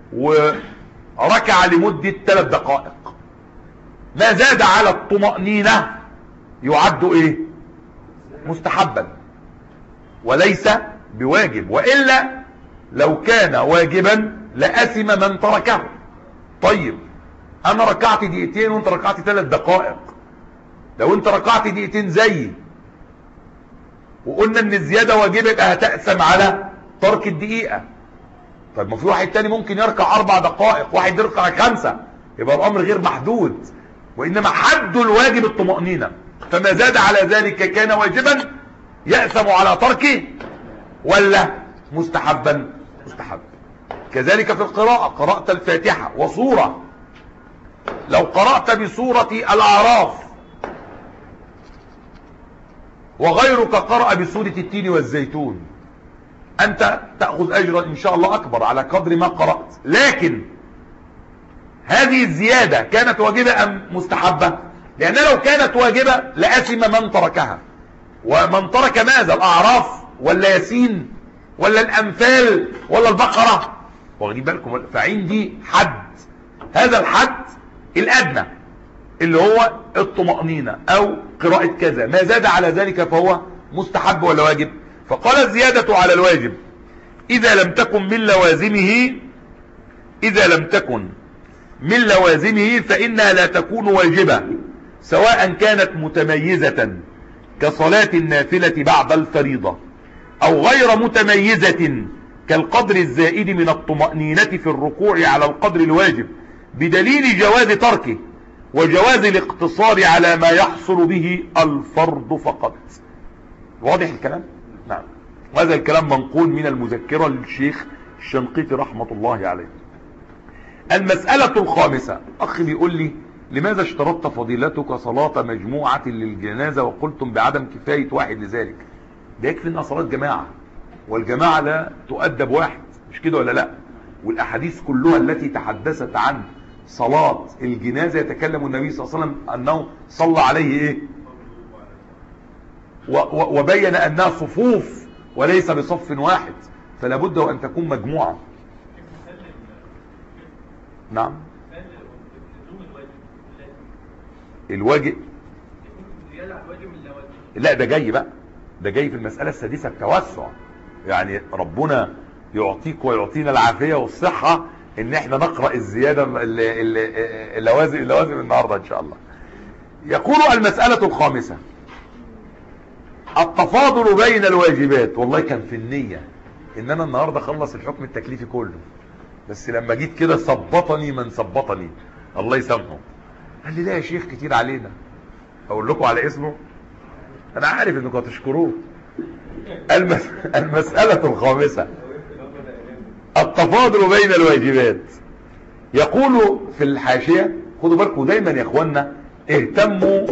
وركع لمدة ثلاث دقائق، ما زاد على الطمأنينة يعد ايه؟ مستحبا وليس بواجب، وإلا لو كان واجبا لأثم من تركه. طيب انا ركعت دقيقتين وانت ركعت ثلاث دقائق، لو انت ركعت دقيقتين زيي وقلنا ان الزيادة واجبة يبقى هتأثم على ترك الدقيقة. طيب ما في واحد تاني ممكن يركع اربع دقائق، واحد يركع خمسة، يبقى الامر غير محدود. وانما حد الواجب الطمأنينة، فما زاد على ذلك كان واجبا يأثم على تركه ولا مستحبا؟ مستحب. كذلك في القراءة، قرأت الفاتحة وسورة، لو قرأت بسورة الأعراف وغيرك قرأ بسورة التين والزيتون، أنت تأخذ أجرا إن شاء الله أكبر على قدر ما قرأت. لكن هذه الزيادة كانت واجبة أم مستحبة؟ لأن لو كانت واجبة لأثم من تركها. ومن ترك ماذا؟ الأعراف ولا ياسين ولا الأنفال ولا البقرة؟ واخدين بالكم؟ فعندي حد، هذا الحد الأدنى اللي هو الطمأنينة أو قراءة كذا، ما زاد على ذلك فهو مستحب ولا واجب؟ فقال الزيادة على الواجب إذا لم تكن من لوازمه إذا لم تكن من لوازمه فإنها لا تكون واجبة، سواء كانت متميزة كصلاة النافلة بعد الفريضة أو غير متميزة كالقدر الزائد من الطمأنينة في الركوع على القدر الواجب بدليل جواز تركه وجواز الاقتصار على ما يحصل به الفرض فقط. واضح الكلام؟ نعم. وهذا الكلام منقول من المذكرة للشيخ الشنقيطي رحمة الله عليه. المسألة الخامسة، أخي بيقول لي لماذا اشترطت فضيلتك صلاة مجموعة للجنازة وقلتم بعدم كفاية واحد لذلك؟ ده يكفي انها صلاة جماعة، والجماعة لا تؤدب واحد، مش كده ولا لا؟ والأحاديث كلها التي تحدثت عن صلاة الجنازة يتكلم النبي صلى الله عليه وسلم أنه صلى عليه إيه وبين أنها صفوف وليس بصف واحد، فلا بد وأن تكون مجموعة. نعم. الواجب لا ده جاي بقى، ده جاي في المسألة السادسة التوسع، يعني ربنا يعطيك ويعطينا العافية والصحة ان احنا نقرأ الزيادة اللوازم اللوازم النهاردة ان شاء الله. يقول المسألة الخامسة التفاضل بين الواجبات. والله كان في النية ان انا النهاردة اخلص الحكم التكليفي كله، بس لما جيت كده صبطني من صبطني الله يسامحه، قال لي لا يا شيخ كتير علينا. اقول لكم على اسمه، انا عارف انكم هتشكروه. المس... المسألة الخامسة التفاضل بين الواجبات. يقول في الحاشية، خدوا بالكم دايما يا اخوانا، اهتموا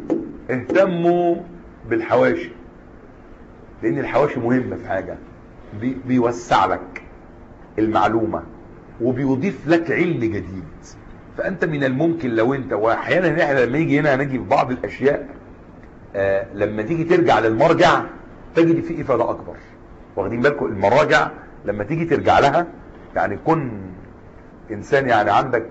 اهتموا بالحواشي، لان الحواشي مهمة في حاجة، بي... بيوسع لك المعلومة وبيضيف لك علم جديد. فانت من الممكن لو انت، واحيانا احنا لما يجي هنا هنجي في بعض الاشياء آه لما تيجي ترجع للمرجع تجد فيه افادة اكبر. واخدين بالكم المراجع لما تيجي ترجع لها، يعني كن انسان يعني عندك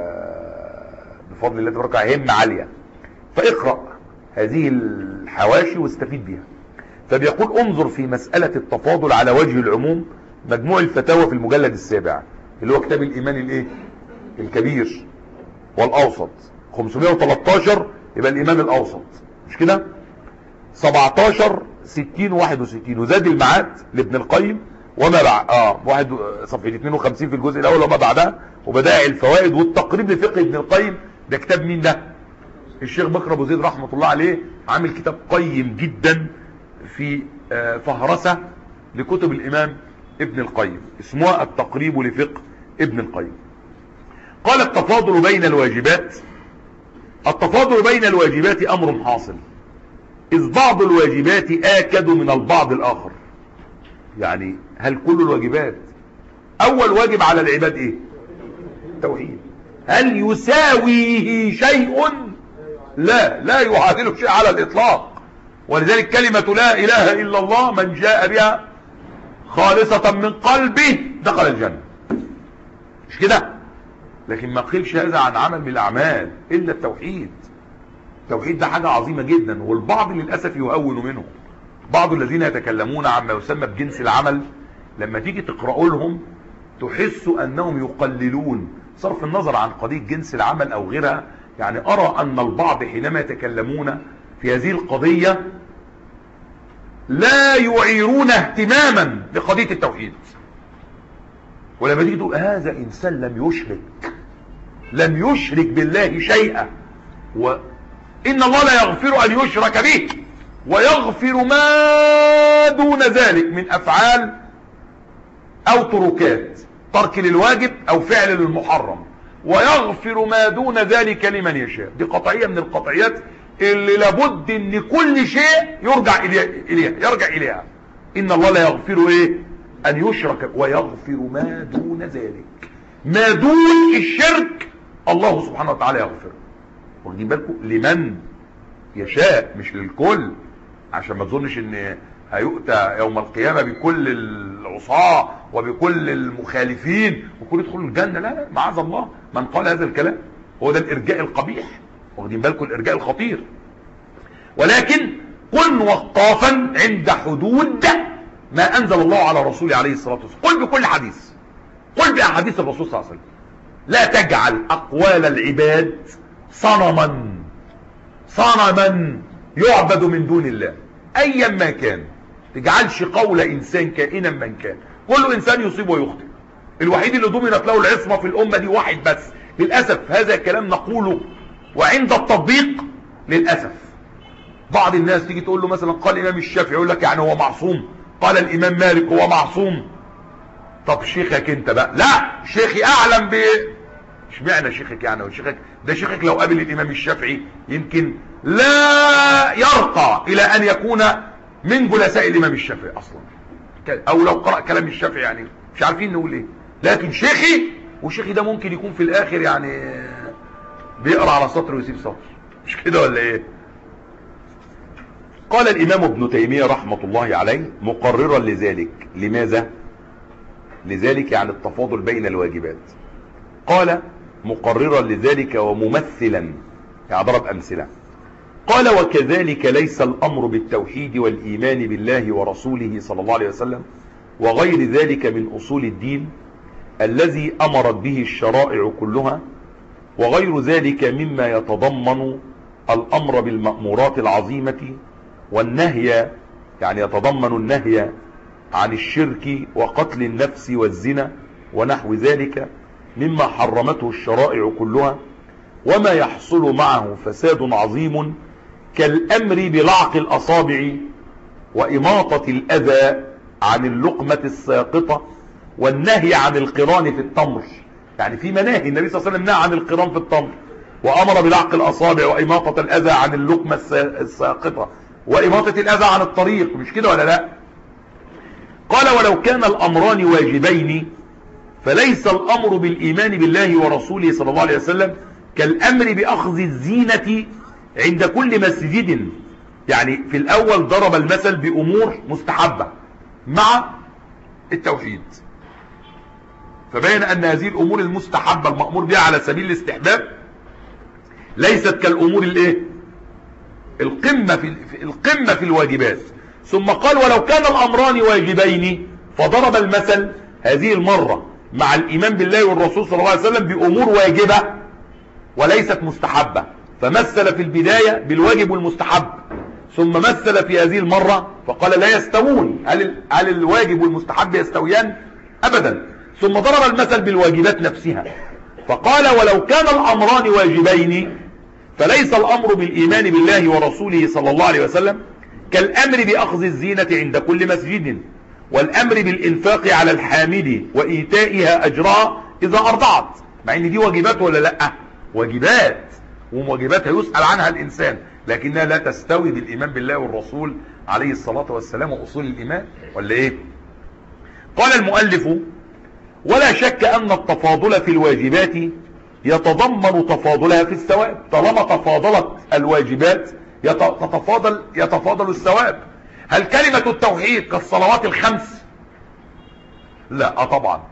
آه بفضل الله تبارك وتعالى همة عالية، فاقرأ هذه الحواشي واستفيد بها. فبيقول انظر في مسألة التفاضل على وجه العموم مجموع الفتاوى في المجلد السابع اللي هو كتاب الايمان الايه الكبير والاوسط، خمسمائة وثلاثة عشر يبقى الامام الاوسط مش كده، سبعتاشر ستين واحد وستين، وزاد المعاد لابن القيم وما بعد اه واحد صفحه اثنين وخمسين في الجزء الاول وما بعدها، وبدائع الفوائد والتقريب لفقه ابن القيم. ده كتاب مين ده؟ الشيخ بكر ابو زيد رحمه الله عليه، عامل كتاب قيم جدا في آه فهرسه لكتب الامام ابن القيم اسمها التقريب لفقه ابن القيم. قال التفاضل بين الواجبات. التفاضل بين الواجبات امر حاصل، اذ بعض الواجبات آكد من البعض الاخر. يعني هل كل الواجبات، اول واجب على العباد ايه؟ توحيد. هل يساويه شيء؟ لا، لا يعادله شيء على الاطلاق. ولذلك كلمة لا اله الا الله من جاء بها خالصة من قلبه دخل الجنة، مش كده؟ لكن ما قيلش هذا عن عمل من الاعمال الا التوحيد. التوحيد ده حاجة عظيمة جدا، والبعض للأسف يهون منه. بعض الذين يتكلمون عما يسمى بجنس العمل لما تيجي تقرأوا لهم تحسوا أنهم يقللون، صرف النظر عن قضية جنس العمل أو غيرها. يعني أرى أن البعض حينما يتكلمون في هذه القضية لا يعيرون اهتماما بقضية التوحيد. ولما تيجي تقول هذا إنسان لم يشرك لم يشرك بالله شيئا، و إن الله لا يغفر أن يشرك به ويغفر ما دون ذلك من أفعال أو تركات، ترك للواجب أو فعل للمحرم، ويغفر ما دون ذلك لمن يشاء. دي قطعية من القطعيات اللي لابد ان كل شيء يرجع إليها يرجع إليها. إن الله لا يغفر إيه؟ أن يشرك ويغفر ما دون ذلك. ما دون الشرك الله سبحانه وتعالى يغفر. واخدين بالكم؟ لمن يشاء مش للكل، عشان ما تظنش ان هيؤتى يوم القيامة بكل العصاة وبكل المخالفين وكل يدخلوا الجنة. لا لا، معاذ الله من قال هذا الكلام. هو ده الارجاء القبيح، واخدين بالكم؟ الارجاء الخطير. ولكن كن وقافا عند حدود ما انزل الله على رسوله عليه الصلاة والسلام. قل بكل حديث، قل باحاديث الرسول صلى الله عليه وسلم. لا تجعل اقوال العباد صنما صنما يعبد من دون الله ايا ما كان. تجعلش قول انسان كائنا من كان. كل انسان يصيب ويخطئ. الوحيد اللي ضمنت له العصمة في الامة دي واحد بس. للأسف هذا الكلام نقوله، وعند التطبيق للأسف بعض الناس تيجي تقول له مثلا قال الامام الشافعي، يقول لك يعني هو معصوم. قال الامام مالك هو معصوم. طب شيخك انت بقى؟ لا، شيخي اعلم ب اشمعنى شيخك يعني؟ وشيخك ده شيخك لو قابل الامام الشافعي يمكن لا يرقى الى ان يكون من جلساء الامام الشافعي اصلا، او لو قرأ كلام الشافعي يعني مش عارفين نقول ايه. لكن شيخي وشيخي ده ممكن يكون في الاخر يعني بيقرأ على سطر ويسيب سطر، مش كده ولا ايه؟ قال الامام ابن تيمية رحمة الله عليه مقررا لذلك. لماذا؟ لذلك يعني التفاضل بين الواجبات. قال مقررا لذلك وممثلا، يعني ضرب امثلة. قال وكذلك ليس الامر بالتوحيد والايمان بالله ورسوله صلى الله عليه وسلم وغير ذلك من اصول الدين الذي امرت به الشرائع كلها، وغير ذلك مما يتضمن الامر بالمأمورات العظيمة والنهي، يعني يتضمن النهي عن الشرك وقتل النفس والزنا ونحو ذلك مما حرمته الشرائع كلها، وما يحصل معه فساد عظيم كالامر بلعق الاصابع واماطة الاذى عن اللقمة الساقطة والنهي عن القران في التمر. يعني في مناهي، النبي صلى الله عليه وسلم نهى عن القران في التمر وامر بلعق الاصابع واماطة الاذى عن اللقمة الساقطة واماطة الاذى عن الطريق، مش كده ولا لا؟ قال ولو كان الامران واجبين فليس الامر بالايمان بالله ورسوله صلى الله عليه وسلم كالامر باخذ الزينة عند كل مسجد. يعني في الاول ضرب المثل بامور مستحبة مع التوحيد، فبين ان هذه الامور المستحبة المأمور بها على سبيل الاستحباب ليست كالامور الايه القمة في القمة في الواجبات. ثم قال ولو كان الامران واجبين فضرب المثل هذه المرة مع الايمان بالله والرسول صلى الله عليه وسلم بامور واجبة وليست مستحبة، فمثل في البداية بالواجب والمستحب، ثم مثل في هذه المرة فقال لا يستوون. هل هل الواجب والمستحب يستويان؟ ابدا. ثم ضرب المثل بالواجبات نفسها فقال ولو كان الامران واجبين فليس الامر بالايمان بالله ورسوله صلى الله عليه وسلم كالامر باخذ الزينة عند كل مسجد والامر بالانفاق على الحامل وايتائها اجرها اذا ارضعت. مع ان دي واجبات ولا لا؟ واجبات، وواجباتها يسأل عنها الانسان، لكنها لا تستوي بالايمان بالله والرسول عليه الصلاة والسلام واصول الايمان، ولا ايه؟ قال المؤلف ولا شك ان التفاضل في الواجبات يتضمن تفاضلها في الثواب. طالما تفاضلت الواجبات يتفاضل يتفاضل الثواب. هل كلمة التوحيد كالصلوات الخمس؟ لا طبعا،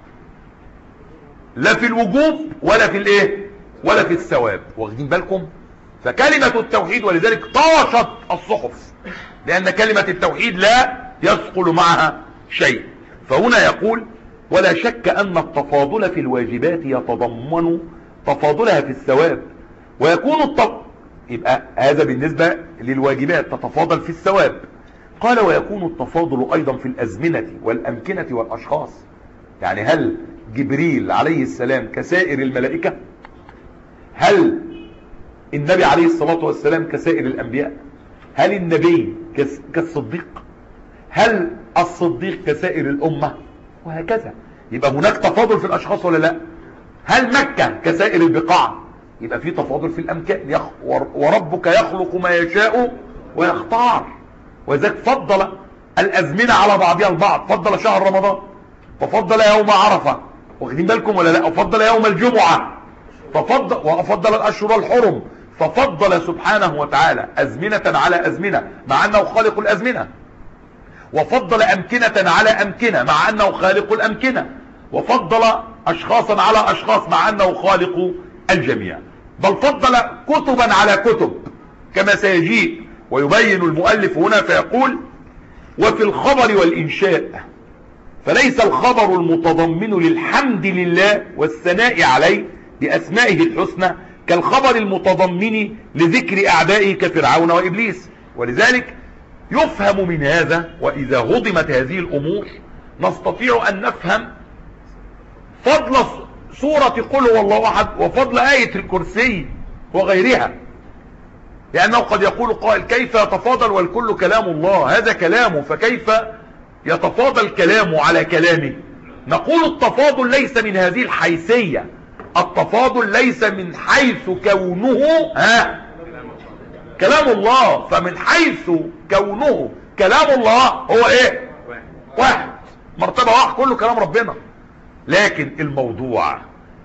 لا في الوجوب ولا في الايه ولا في الثواب، واخدين بالكم؟ فكلمة التوحيد ولذلك طاشت الصحف، لان كلمة التوحيد لا يثقل معها شيء. فهنا يقول ولا شك ان التفاضل في الواجبات يتضمن تفاضلها في الثواب، ويكون التف... يبقى هذا بالنسبة للواجبات تتفاضل في الثواب. قال ويكون التفاضل ايضا في الازمنة والامكنة والاشخاص. يعني هل جبريل عليه السلام كسائر الملائكة؟ هل النبي عليه الصلاة والسلام كسائر الانبياء؟ هل النبي كس... كالصديق؟ هل الصديق كسائر الامة؟ وهكذا. يبقى هناك تفاضل في الاشخاص ولا لا؟ هل مكة كسائر البقاع؟ يبقى في تفاضل في الامكان. يخ... وربك يخلق ما يشاء ويختار، وذلك فضل الازمنة على بعضها البعض. فضل شهر رمضان ففضل يوم عرفة، واخدين بالكم ولا لا؟ وفضل يوم الجمعة ففضل، وفضل الاشهر الحرم، ففضل سبحانه وتعالى ازمنة على ازمنة مع انه خالق الازمنة، وفضل امكنة على امكنة مع انه خالق الامكنة، وفضل اشخاصا على اشخاص مع انه خالق الجميع، بل فضل كتبا على كتب كما سيجيء ويبين المؤلف هنا فيقول وفي الخبر والانشاء فليس الخبر المتضمن للحمد لله والثناء عليه باسمائه الحسنى كالخبر المتضمن لذكر اعدائه كفرعون وابليس. ولذلك يفهم من هذا واذا هضمت هذه الامور نستطيع ان نفهم فضل سورة قل هو الله احد وفضل آية الكرسي وغيرها، لانه قد يقول قائل كيف يتفاضل والكل كلام الله؟ هذا كلامه، فكيف يتفاضل كلامه على كلامه؟ نقول التفاضل ليس من هذه الحيثية، التفاضل ليس من حيث كونه ها كلام الله، فمن حيث كونه كلام الله هو ايه؟ واحد، مرتبة واحد، كله كلام ربنا. لكن الموضوع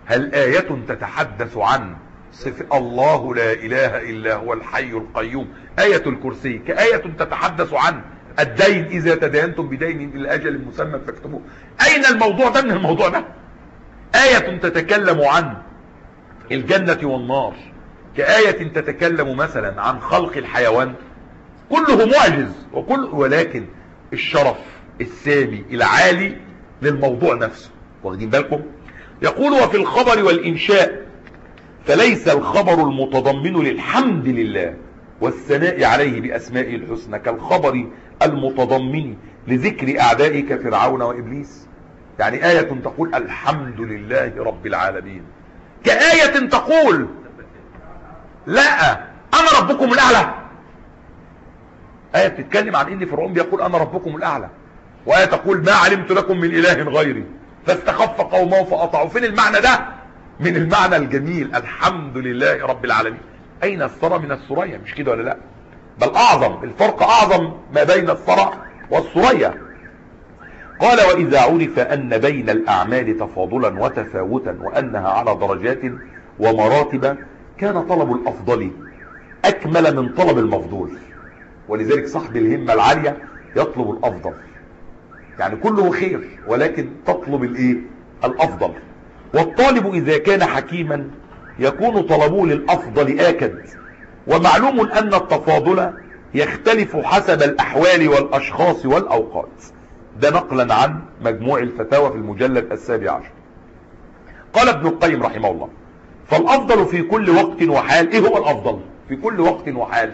هل آية تتحدث عن صف الله لا إله إلا هو الحي القيوم؟ آية الكرسي كآية تتحدث عن الدين إذا تداينتم بدين إلى أجل مسمى فاكتبوه. أين الموضوع ده من الموضوع ده؟ آية تتكلم عن الجنة والنار كآية تتكلم مثلا عن خلق الحيوان؟ كله معجز وكل، ولكن الشرف السامي العالي للموضوع نفسه. واخدين بالكم؟ يقول وفي الخبر والإنشاء فليس الخبر المتضمن للحمد لله والثناء عليه بأسمائه الحسنى كالخبر المتضمن لذكر أعدائك فرعون وإبليس. يعني آية تقول الحمد لله رب العالمين كآية تقول لا أنا ربكم الأعلى. آية بتتكلم عن إن فرعون بيقول أنا ربكم الأعلى، وآية تقول ما علمت لكم من إله غيري فاستخف قومه فأطاعوا. فين المعنى ده من المعنى الجميل الحمد لله رب العالمين؟ أين الثرى من الثريا؟ مش كده ولا لا؟ بل أعظم، الفرق أعظم ما بين الثرى والثريا. قال وإذا عرف أن بين الأعمال تفاضلا وتفاوتا وأنها على درجات ومراتب كان طلب الأفضل أكمل من طلب المفضول. ولذلك صاحب الهمة العالية يطلب الأفضل، يعني كله خير ولكن تطلب الايه؟ الأفضل. والطالب إذا كان حكيما يكون طلبه للأفضل آكد. ومعلوم أن التفاضل يختلف حسب الأحوال والأشخاص والأوقات. ده نقلا عن مجموع الفتاوى في المجلد السابع عشر. قال ابن القيم رحمه الله فالأفضل في كل وقت وحال. ايه هو الأفضل في كل وقت وحال؟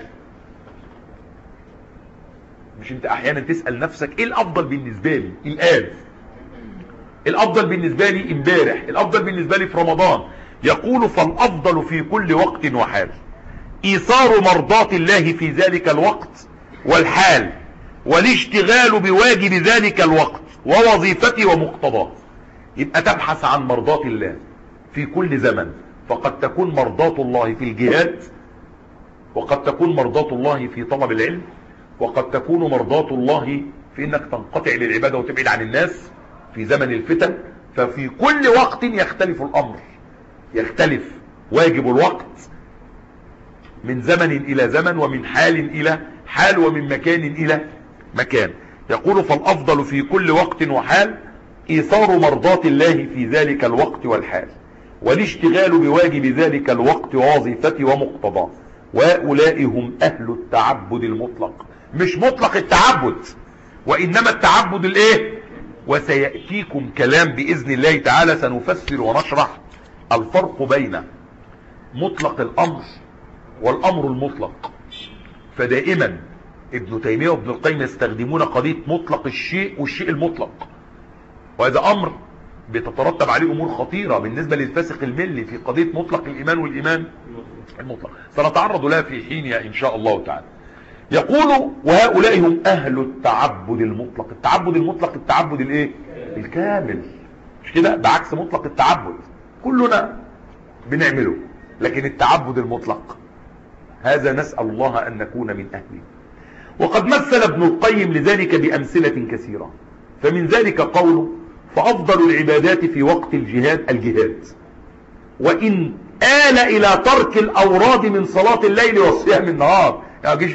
مش انت احيانا تسأل نفسك ايه الافضل بالنسبة لي الان؟ الافضل بالنسبة لي امبارح، الافضل بالنسبة لي في رمضان. يقول فالافضل في كل وقت وحال ايثار مرضات الله في ذلك الوقت والحال والاشتغال بواجب ذلك الوقت ووظيفته ومقتضاه. يبقى تبحث عن مرضات الله في كل زمن، فقد تكون مرضات الله في الجهاد، وقد تكون مرضات الله في طلب العلم، وقد تكون مرضات الله في انك تنقطع للعبادة وتبعد عن الناس في زمن الفتن. ففي كل وقت يختلف الامر، يختلف واجب الوقت من زمن الى زمن ومن حال الى حال ومن مكان الى مكان. يقول فالافضل في كل وقت وحال ايثار مرضات الله في ذلك الوقت والحال والاشتغال بواجب ذلك الوقت ووظيفته ومقتضاه. وهؤلاء هم اهل التعبد المطلق، مش مطلق التعبد وانما التعبد الايه. وسيأتيكم كلام باذن الله تعالى سنفسر ونشرح الفرق بين مطلق الامر والامر المطلق. فدائما ابن تيمية وابن القيم يستخدمون قضية مطلق الشيء والشيء المطلق، وهذا امر بتترتب عليه امور خطيرة بالنسبة للفاسق الملي في قضية مطلق الايمان والايمان المطلق، سنتعرض لها في حينها ان شاء الله تعالى. يقول وهؤلاء هم اهل التعبد المطلق. التعبد المطلق التعبد الايه؟ الكامل، مش كده؟ بعكس مطلق التعبد كلنا بنعمله، لكن التعبد المطلق هذا نسأل الله ان نكون من اهله. وقد مثل ابن القيم لذلك بامثلة كثيرة، فمن ذلك قوله فافضل العبادات في وقت الجهاد الجهاد، وان آل الى ترك الاوراد من صلاة الليل وصيام النهار. يعني جيش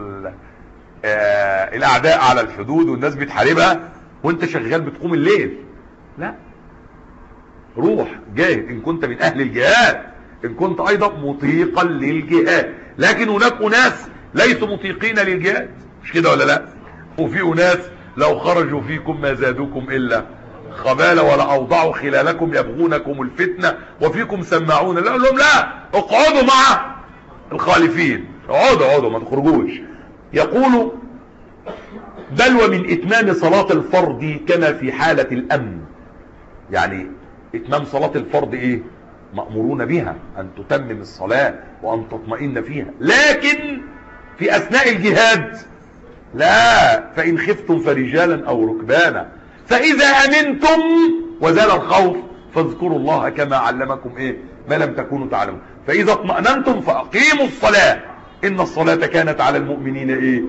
آه الاعداء على الحدود والناس بتحاربها وانت شغال بتقوم الليل، لا، روح جاهد ان كنت من اهل الجهاد، ان كنت ايضا مطيقا للجهاد. لكن هناك اناس ليسوا مطيقين للجهاد، مش كده ولا لا؟ وفي اناس لو خرجوا فيكم ما زادوكم الا خبالة ولا اوضعوا خلالكم يبغونكم الفتنة وفيكم سماعون. لا لهم لا، اقعدوا مع الخالفين، اقعدوا اقعدوا ما تخرجوش. يقول بل ومن اتمام صلاة الفرض كما في حالة الامن. يعني اتمام صلاة الفرض ايه؟ مأمورون بها ان تتمم الصلاة وان تطمئن فيها، لكن في اثناء الجهاد لا، فان خفتم فرجالا او ركبانا فاذا امنتم وزال الخوف فاذكروا الله كما علمكم ايه ما لم تكونوا تعلمون فاذا اطمأننتم فاقيموا الصلاة ان الصلاة كانت على المؤمنين ايه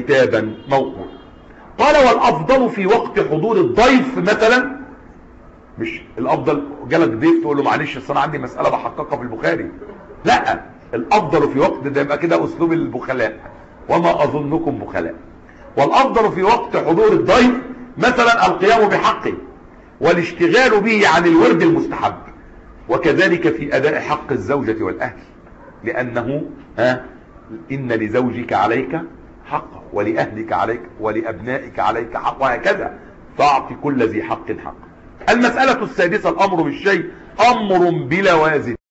كتابا موقوتا. قال والافضل في وقت حضور الضيف مثلا مش الافضل جالك ضيف تقول له معلش اصل انا عندي مساله بحققها في البخاري، لا، الافضل في وقت ده يبقى كده اسلوب البخلاء، وما اظنكم بخلاء. والافضل في وقت حضور الضيف مثلا القيام بحقه والاشتغال به عن الورد المستحب، وكذلك في اداء حق الزوجة والاهل، لانه ها ان لزوجك عليك حقا ولأهلك عليك ولأبنائك عليك حق، وهكذا، فاعطي كل ذي حق حق. المسألة السادسة الأمر بالشيء أمر بلوازم.